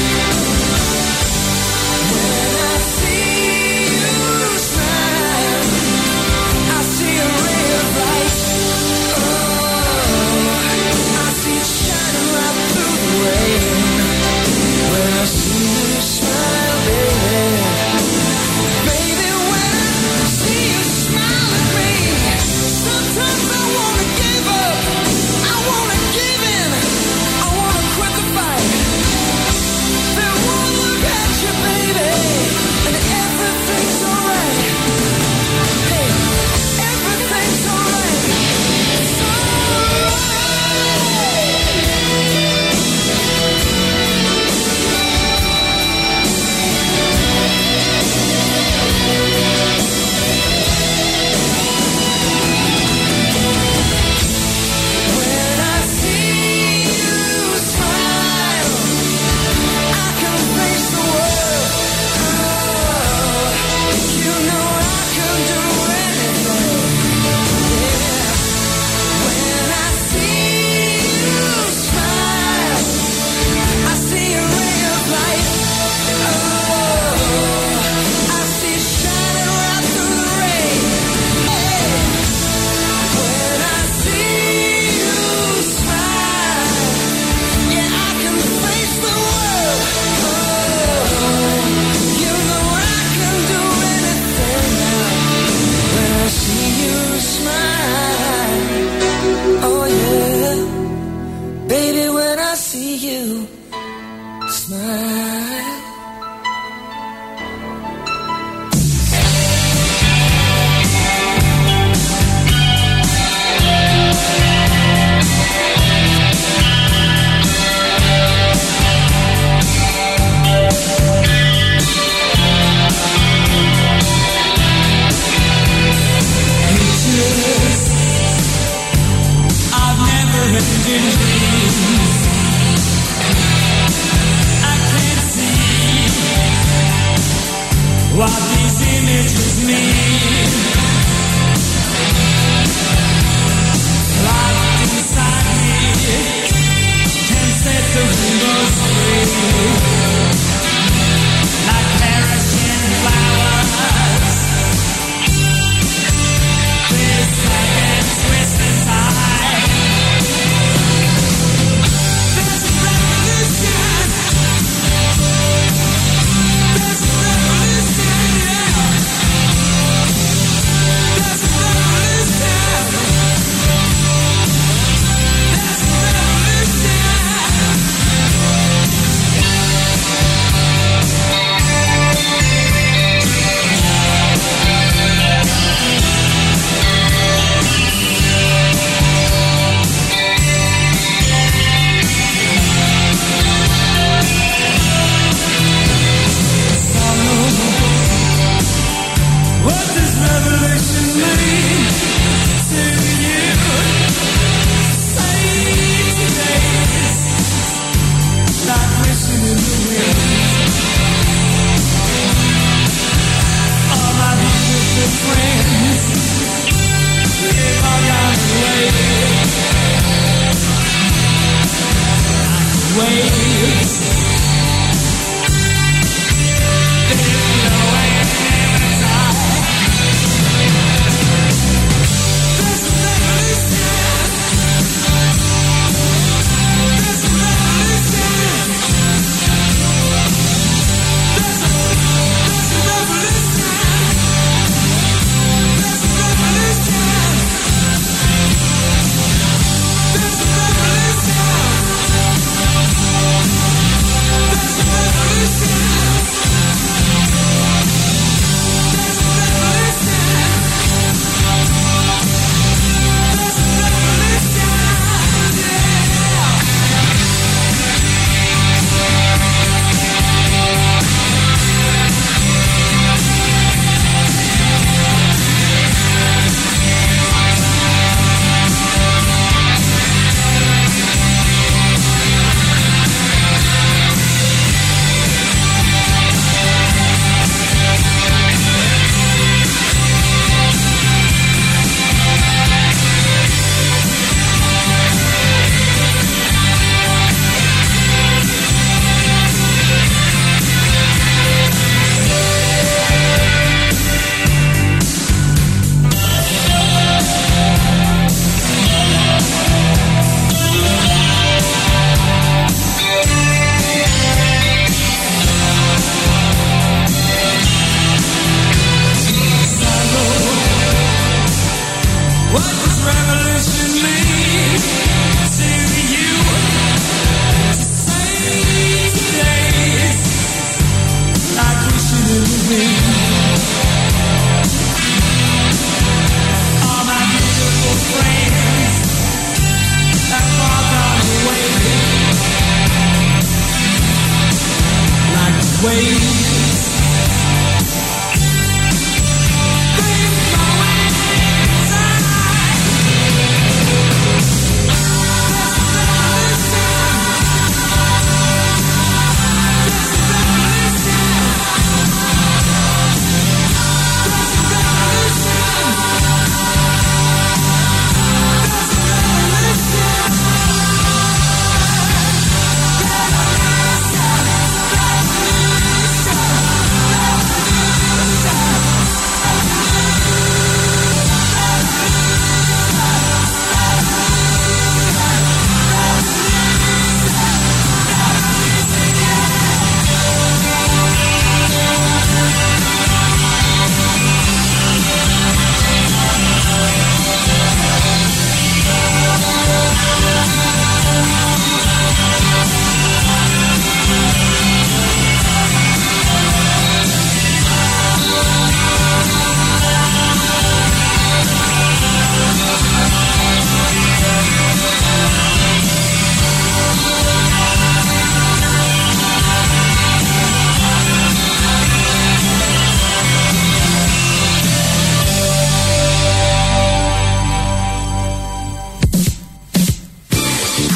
When I see you smile, I see a ray of light. Oh, I see it shining right through the rain. When I see you smile, baby. Baby, when I see you smile at me, sometimes I wanna give up, I wanna give in, I wanna quit the fight. Then one look at you, baby, and everything's alright. Hey, everything's alright. It's alright. When I see you smile, I can face the world. Oh, you know I can do anything. Yeah. When I see you smile, I see a ray of light. Oh, I see it shining right through the rain. Hey. When I see you smile, yeah, I can face the world. Oh, you know I can do anything now. When I see you smile, oh yeah, baby, when I see you smile. I've never ending dreams. I can't see what these images mean. Locked inside me, can't set the rainbows free. Like perishing flowers, this second twist inside. There's a revolution. There's a revolution, yeah. There's a revolution. There's a What does revelation mean to you? Say today's like wishing in the wind. All my beautiful friends, they've all gone away. Like waves, they blow away and never die. There's a revolution. There's a revolution. There's a revolution.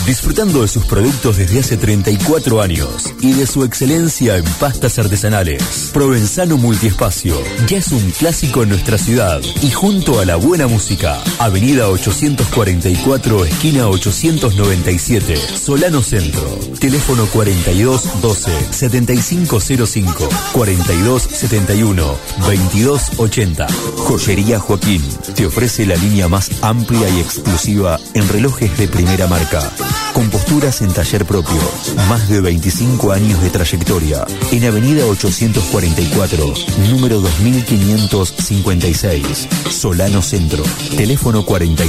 Disfrutando de sus productos desde hace 34 años y de su excelencia en pastas artesanales. Provenzano Multiespacio ya es un clásico en nuestra ciudad y junto a la buena música, Avenida 844, esquina 897, Solano Centro. Teléfono 4212-7505, 4271-2280. Joyería Joaquín te ofrece la línea más amplia y exclusiva en relojes de primera marca. Con posturas en taller propio, más de 25 años de trayectoria. En Avenida 844, número 2556, Solano Centro. Teléfono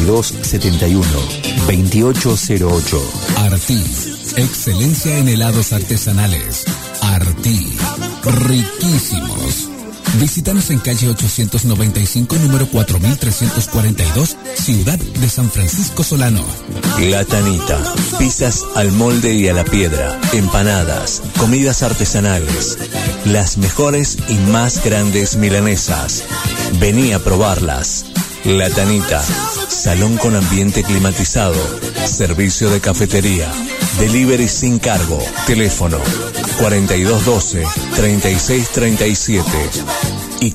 4271-2808. Artí, excelencia en helados artesanales. Artí, riquísimos. Visítanos en calle 895, número 4342, Ciudad de San Francisco Solano. La Tanita, pizzas al molde y a la piedra, empanadas, comidas artesanales, las mejores y más grandes milanesas. Vení a probarlas. La Tanita, salón con ambiente climatizado, servicio de cafetería, delivery sin cargo, teléfono 4212-3637 y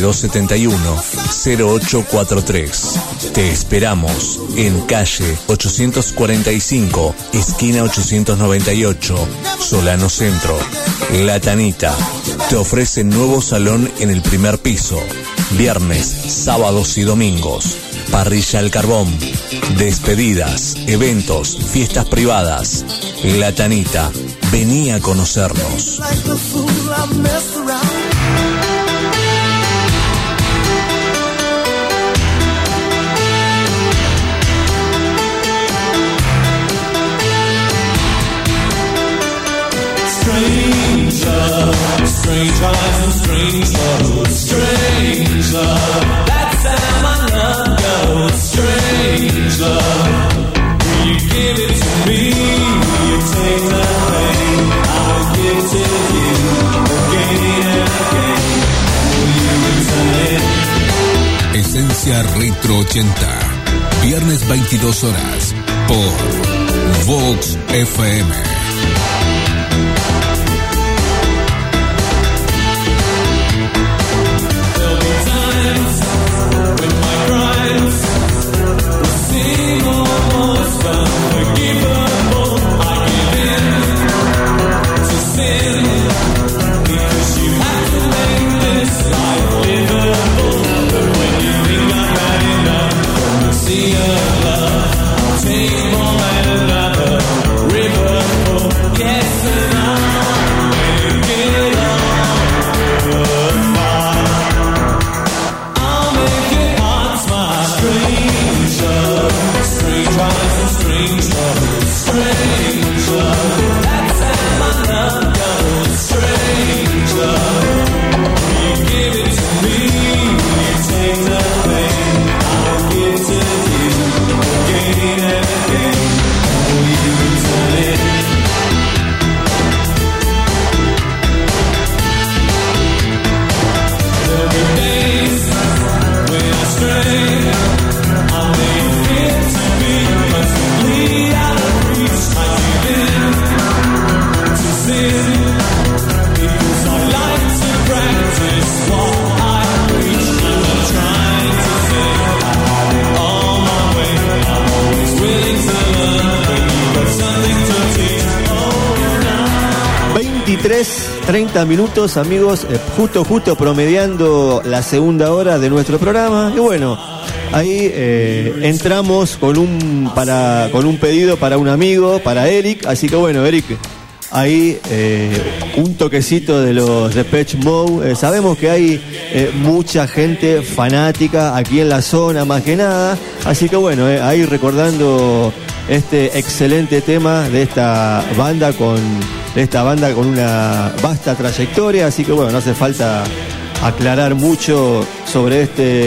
4271-0843. Te esperamos en calle 845, esquina 898, Solano Centro. La Tanita te ofrece nuevo salón en el primer piso, viernes, sábados y domingos. Parrilla al carbón, despedidas, eventos, fiestas privadas. La Tanita, vení a conocernos. Strange eyes and strange love, strange love. That's how my love goes. Strange love. Will you give it to me? Will you take the pain? I'll give to you again and again. Will you return it? Esencia Retro 80. Viernes 22 horas por Vox FM. Minutos, amigos, justo promediando la segunda hora de nuestro programa. Y bueno, ahí entramos con un pedido para un amigo, para Eric. Así que bueno, Eric, ahí un toquecito de los Depeche Mode. Sabemos que hay mucha gente fanática aquí en la zona, más que nada. Así que bueno, ahí recordando este excelente tema de esta banda con una vasta trayectoria, así que bueno, no hace falta aclarar mucho sobre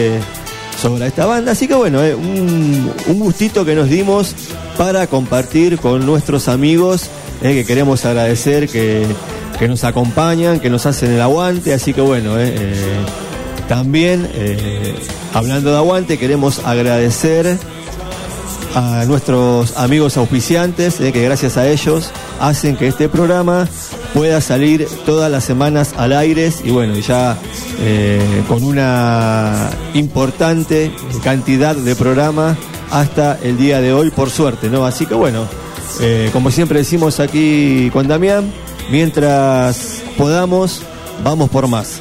esta banda, así que bueno, un gustito que nos dimos para compartir con nuestros amigos, que queremos agradecer, que nos acompañan, que nos hacen el aguante, así que bueno, también hablando de aguante, queremos agradecer a nuestros amigos auspiciantes, que gracias a ellos hacen que este programa pueda salir todas las semanas al aire y bueno, ya con una importante cantidad de programas hasta el día de hoy, por suerte, ¿no? Así que bueno, como siempre decimos aquí con Damián, mientras podamos, vamos por más.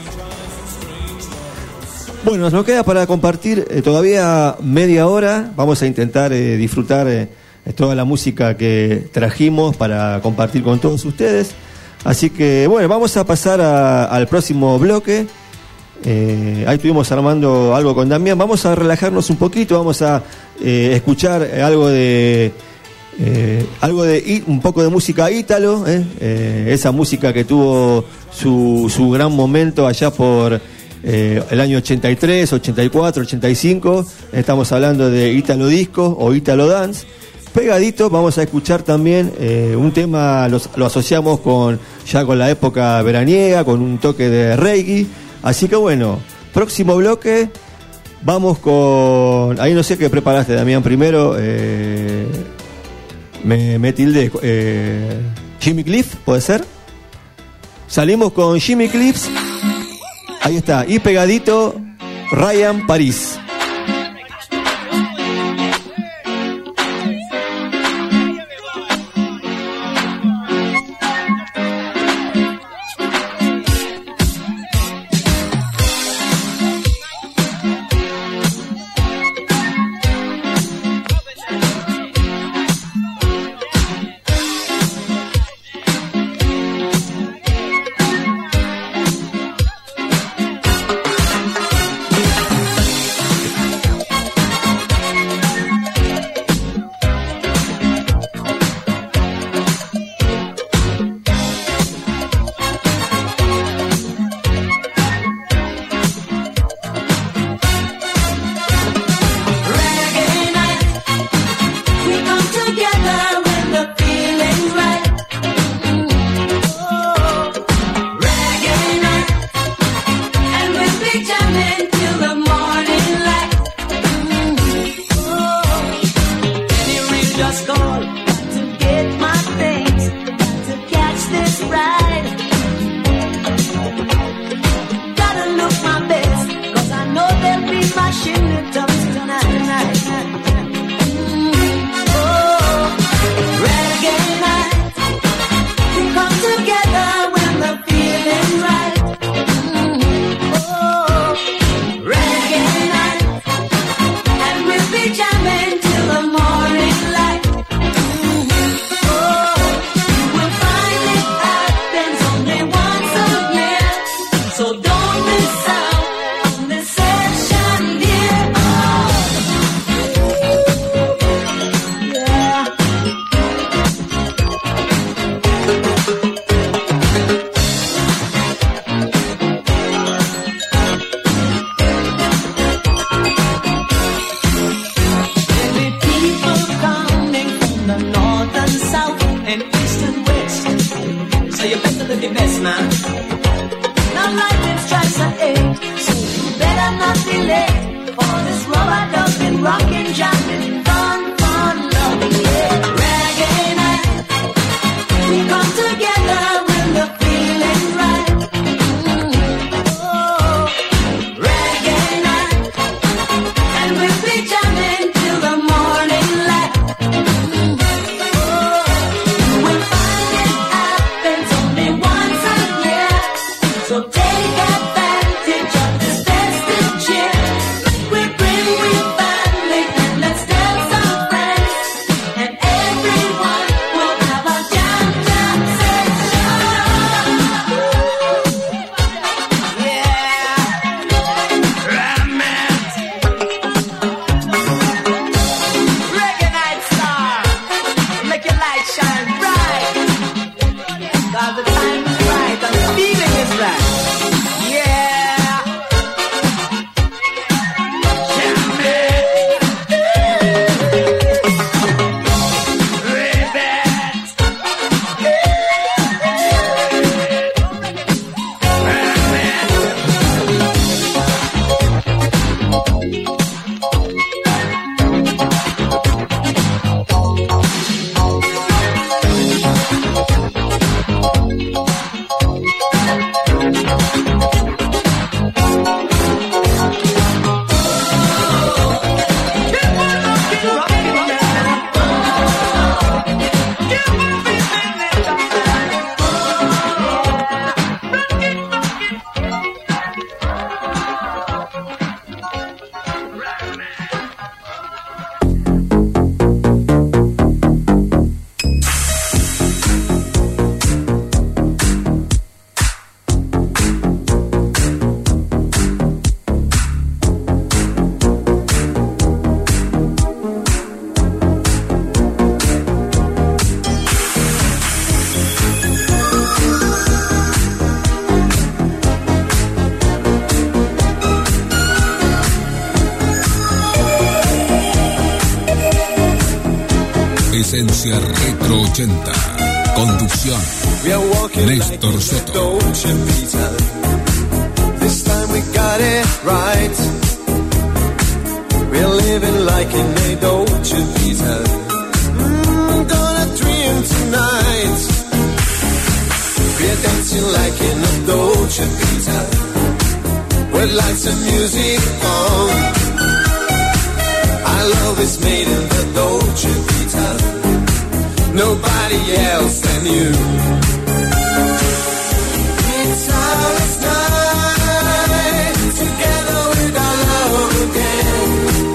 Bueno, nos queda para compartir todavía media hora. Vamos a intentar disfrutar toda la música que trajimos para compartir con todos ustedes. Así que, bueno, vamos a pasar al próximo bloque. Ahí estuvimos armando algo con Damián. Vamos a relajarnos un poquito, vamos a escuchar algo de un poco de música ítalo, esa música que tuvo su gran momento allá por el año 83, 84, 85. Estamos hablando de Ítalo Disco o Ítalo Dance. Pegadito vamos a escuchar también un tema, lo asociamos con la época veraniega, con un toque de reggae. Así que bueno, próximo bloque vamos con... Ahí no sé qué preparaste, Damián, primero. Me tildé. Jimmy Cliff, ¿puede ser? Salimos con Jimmy Cliff. Ahí está, y pegadito, Ryan París. Let's dance. Esencia Retro 80. Conducción Néstor Soto. This time we got it right. We're living like in a Dolce Vita. Gonna dream tonight. We're dancing like in a Dolce Vita. With lights and music on. Our love is made in the Dolce Vita. Nobody else than you. It's ours night. Together with our love again.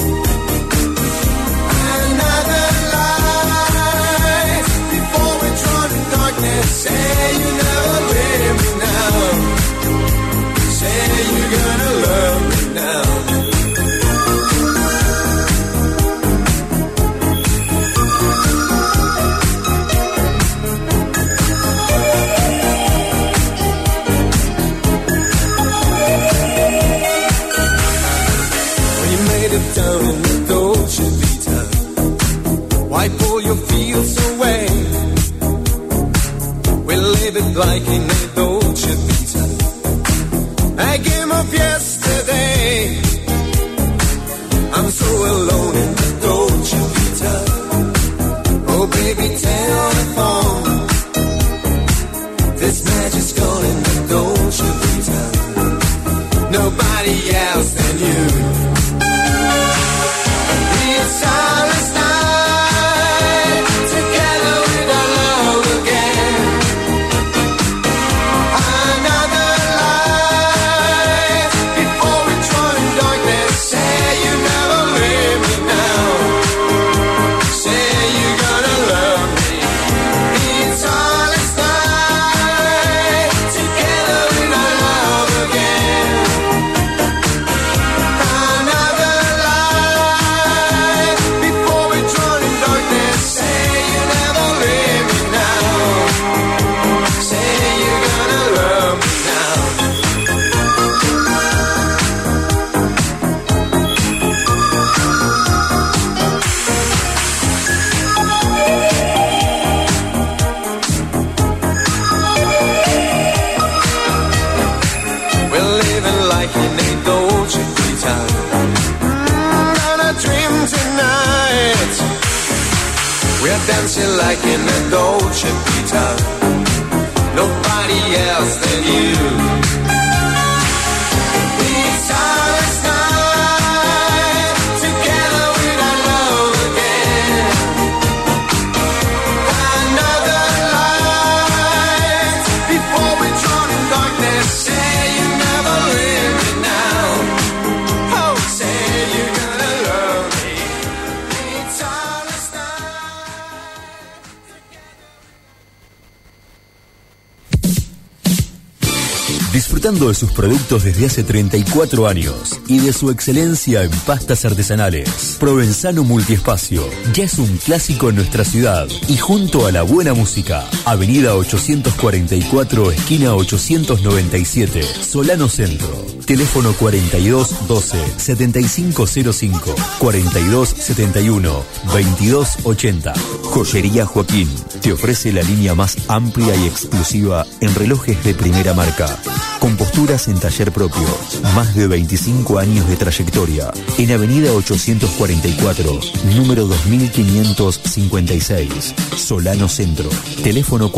Another light. Before we're drawn in darkness. Say you never leave me now. Say you're gonna love me now. Down in the Dolce Vita, wipe all your fears away. We'll live it like in a Dolce Vita, a game of yesterday. I'm so alone in the Dolce Vita. Oh baby, telephone. This magic's gone in the Dolce Vita. Nobody else than you. It's ours night, together with our love again. Another light, before we drown in darkness. Say you never leave me now. Say you're gonna love me. It's ours night, together with our love again. Another dancing like in a Dolce Vita. Nobody else than you. It's ours night, together with our love again. Another light, before we drown in darkness. Say you never leave me now. Oh, say you're gonna love me. It's ours night. Disfrutando de sus productos desde hace 34 años y de su excelencia en pastas artesanales, Provenzano Multiespacio ya es un clásico en nuestra ciudad y junto a la buena música, Avenida 844, esquina 897, Solano Centro. Teléfono 4212-7505, 4271-2280. Joyería Joaquín te ofrece la línea más amplia y exclusiva en relojes de primera marca. Con posturas en taller propio, más de 25 años de trayectoria. En Avenida 844, número 2556, Solano Centro. Teléfono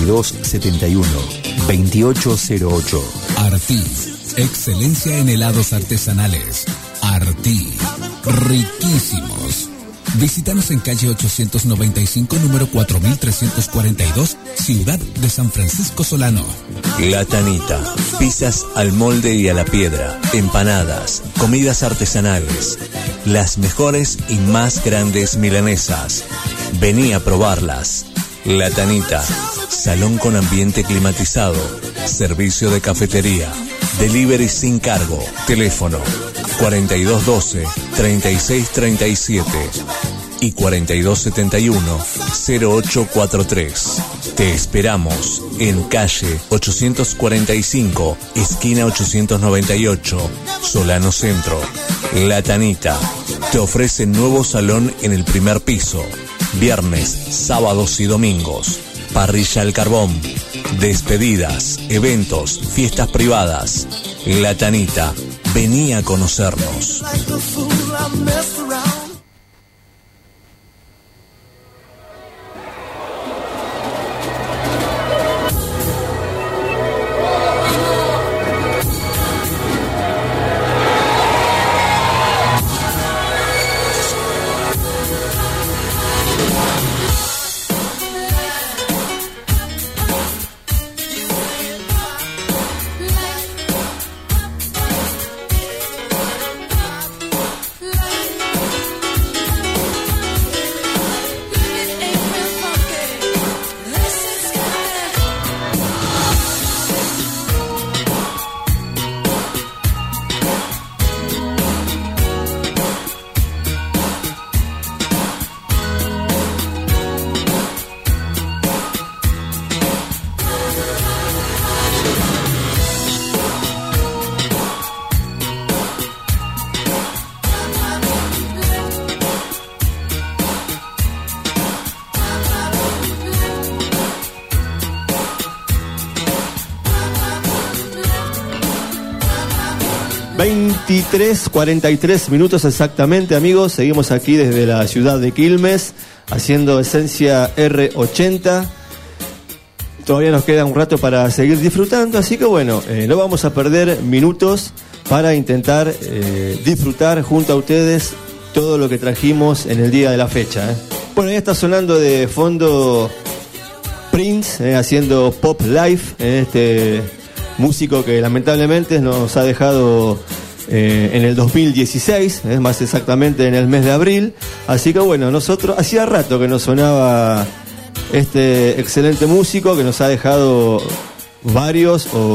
4271-2808. Artí, excelencia en helados artesanales. Artí, riquísimos. Visítanos en calle 895, número 4342, Ciudad de San Francisco Solano. La Tanita, pizzas al molde y a la piedra, empanadas, comidas artesanales, las mejores y más grandes milanesas. Vení a probarlas. La Tanita, salón con ambiente climatizado, servicio de cafetería, delivery sin cargo, teléfono 4212-3637 y 4271-0843. Te esperamos en calle 845, esquina 898, Solano Centro. La Tanita te ofrece nuevo salón en el primer piso, viernes, sábados y domingos. Parrilla al carbón, despedidas, eventos, fiestas privadas. La Tanita, vení a conocernos. ...23, 43 minutos exactamente, amigos. Seguimos aquí desde la ciudad de Quilmes, haciendo Esencia R80. Todavía nos queda un rato para seguir disfrutando, así que bueno, no vamos a perder minutos para intentar disfrutar junto a ustedes todo lo que trajimos en el día de la fecha. Bueno, ya está sonando de fondo Prince, haciendo Pop Life, este músico que lamentablemente nos ha dejado en el 2016, más exactamente en el mes de abril. Así que bueno, nosotros hacía rato que nos sonaba este excelente músico que nos ha dejado varios o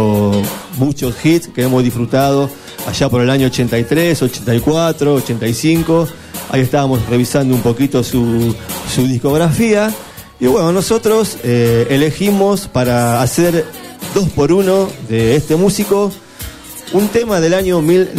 muchos hits que hemos disfrutado allá por el año 83, 84, 85. Ahí estábamos revisando un poquito su discografía. Y bueno, nosotros elegimos para hacer 2x1 de este músico un tema del año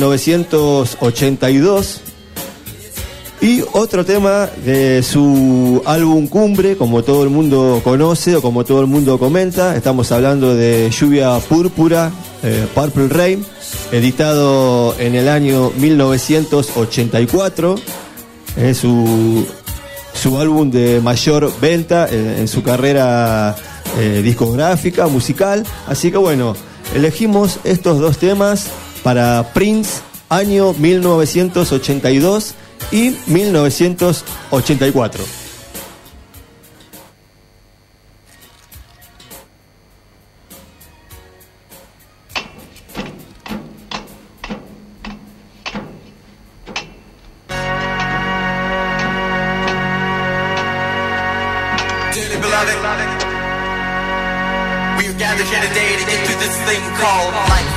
1982 y otro tema de su álbum cumbre, como todo el mundo conoce o como todo el mundo comenta. Estamos hablando de Lluvia Púrpura, Purple Rain, editado en el año 1984. Es su álbum de mayor venta en su carrera discográfica, musical. Así que bueno, elegimos estos dos temas para Prince, año 1982 y 1984. Gathered here today to get through this thing called life.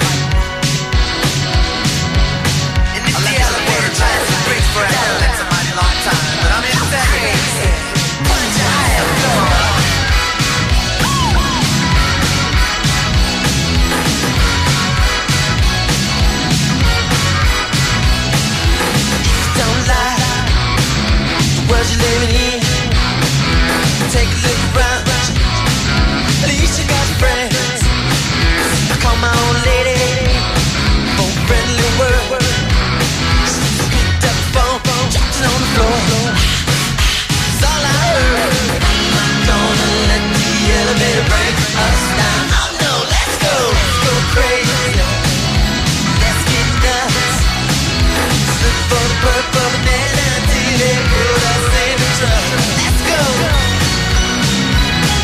And if the elevator tries to break for a hell, that's a mighty long time. But I'm in second. Punch your hell, come on. Don't lie, the world you're living in. Take a look around. At least you got friends. I call my old lady for a friendly word. She picked up the phone, dropped it on the floor. That's all I heard. I'm not gonna let the elevator break us down. Oh no, let's go crazy. Let's get nuts. Look for the purple banana until they put us in the truck. Let's go.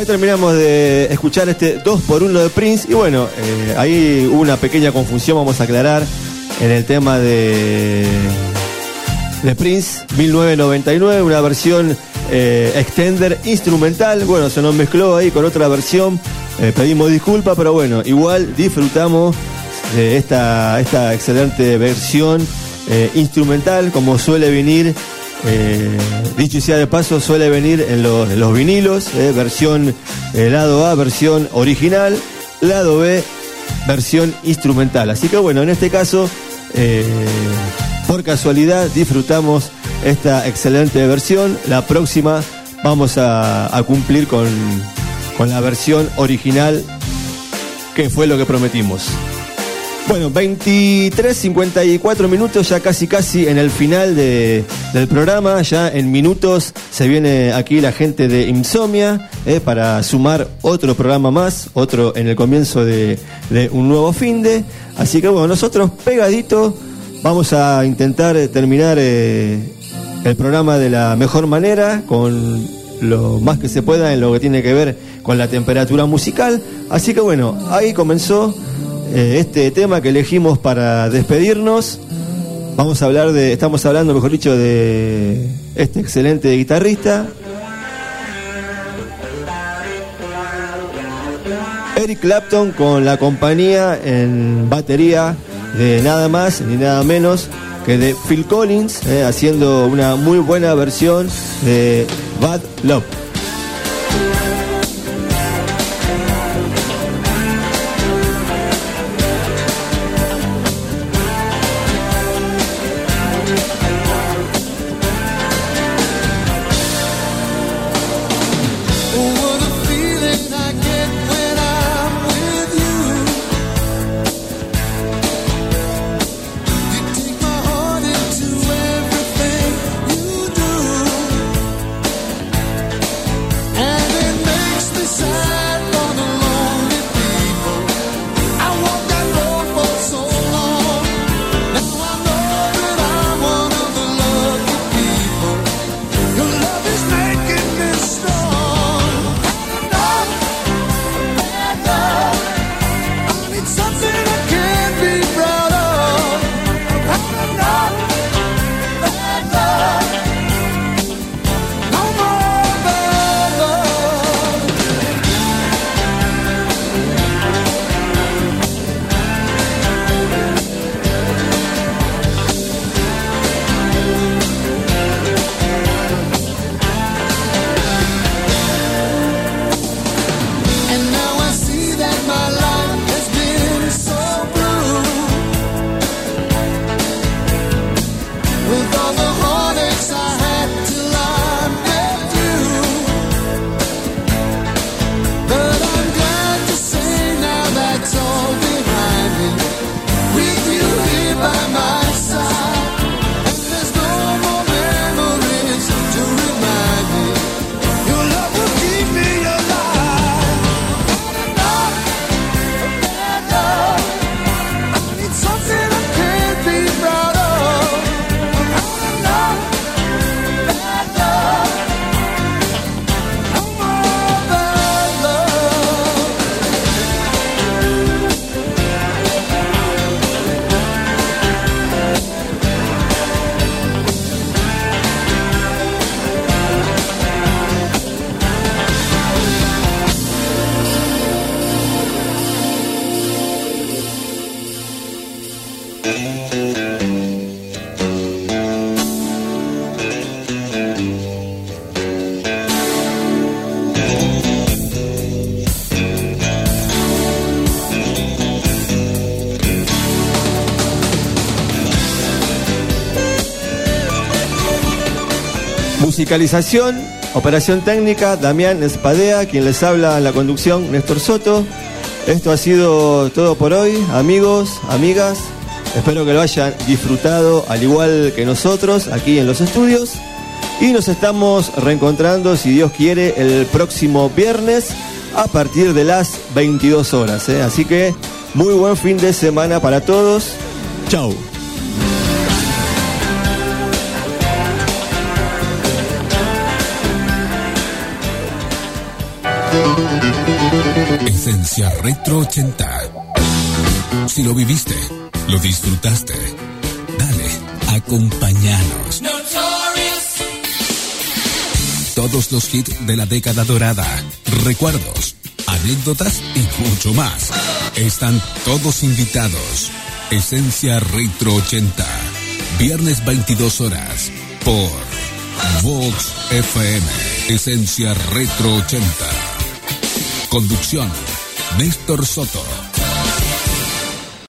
Ahí terminamos de escuchar este 2x1 de Prince. Y bueno, ahí hubo una pequeña confusión, vamos a aclarar, en el tema de Prince 1999, una versión extender instrumental. Bueno, se nos mezcló ahí con otra versión, pedimos disculpas, pero bueno, igual disfrutamos de esta excelente versión instrumental, como suele venir, dicho sea de paso, suele venir en los vinilos, versión lado A, versión original, lado B, versión instrumental. Así que bueno, en este caso, por casualidad disfrutamos esta excelente versión. La próxima vamos a cumplir con la versión original, que fue lo que prometimos. Bueno, 23:54 minutos, ya casi en el final del programa. Ya en minutos se viene aquí la gente de Insomnia para sumar otro programa más, otro en el comienzo de un nuevo finde. Así que bueno, nosotros pegaditos vamos a intentar terminar el programa de la mejor manera, con lo más que se pueda en lo que tiene que ver con la temperatura musical. Así que bueno, ahí comenzó este tema que elegimos para despedirnos. Estamos hablando, mejor dicho, de este excelente guitarrista, Eric Clapton, con la compañía en batería de nada más ni nada menos que de Phil Collins, haciendo una muy buena versión de Bad Love. Musicalización, operación técnica, Damián Espadea, quien les habla en la conducción, Néstor Soto. Esto ha sido todo por hoy, amigos, amigas. Espero que lo hayan disfrutado al igual que nosotros aquí en los estudios. Y nos estamos reencontrando, si Dios quiere, el próximo viernes a partir de las 22 horas. Así que muy buen fin de semana para todos. Chau. Esencia Retro 80. Si lo viviste, lo disfrutaste. Dale, acompáñanos. Todos los hits de la década dorada, recuerdos, anécdotas y mucho más. Están todos invitados. Esencia Retro 80. Viernes 22 horas por Vox FM. Esencia Retro 80. Conducción: Néstor Soto.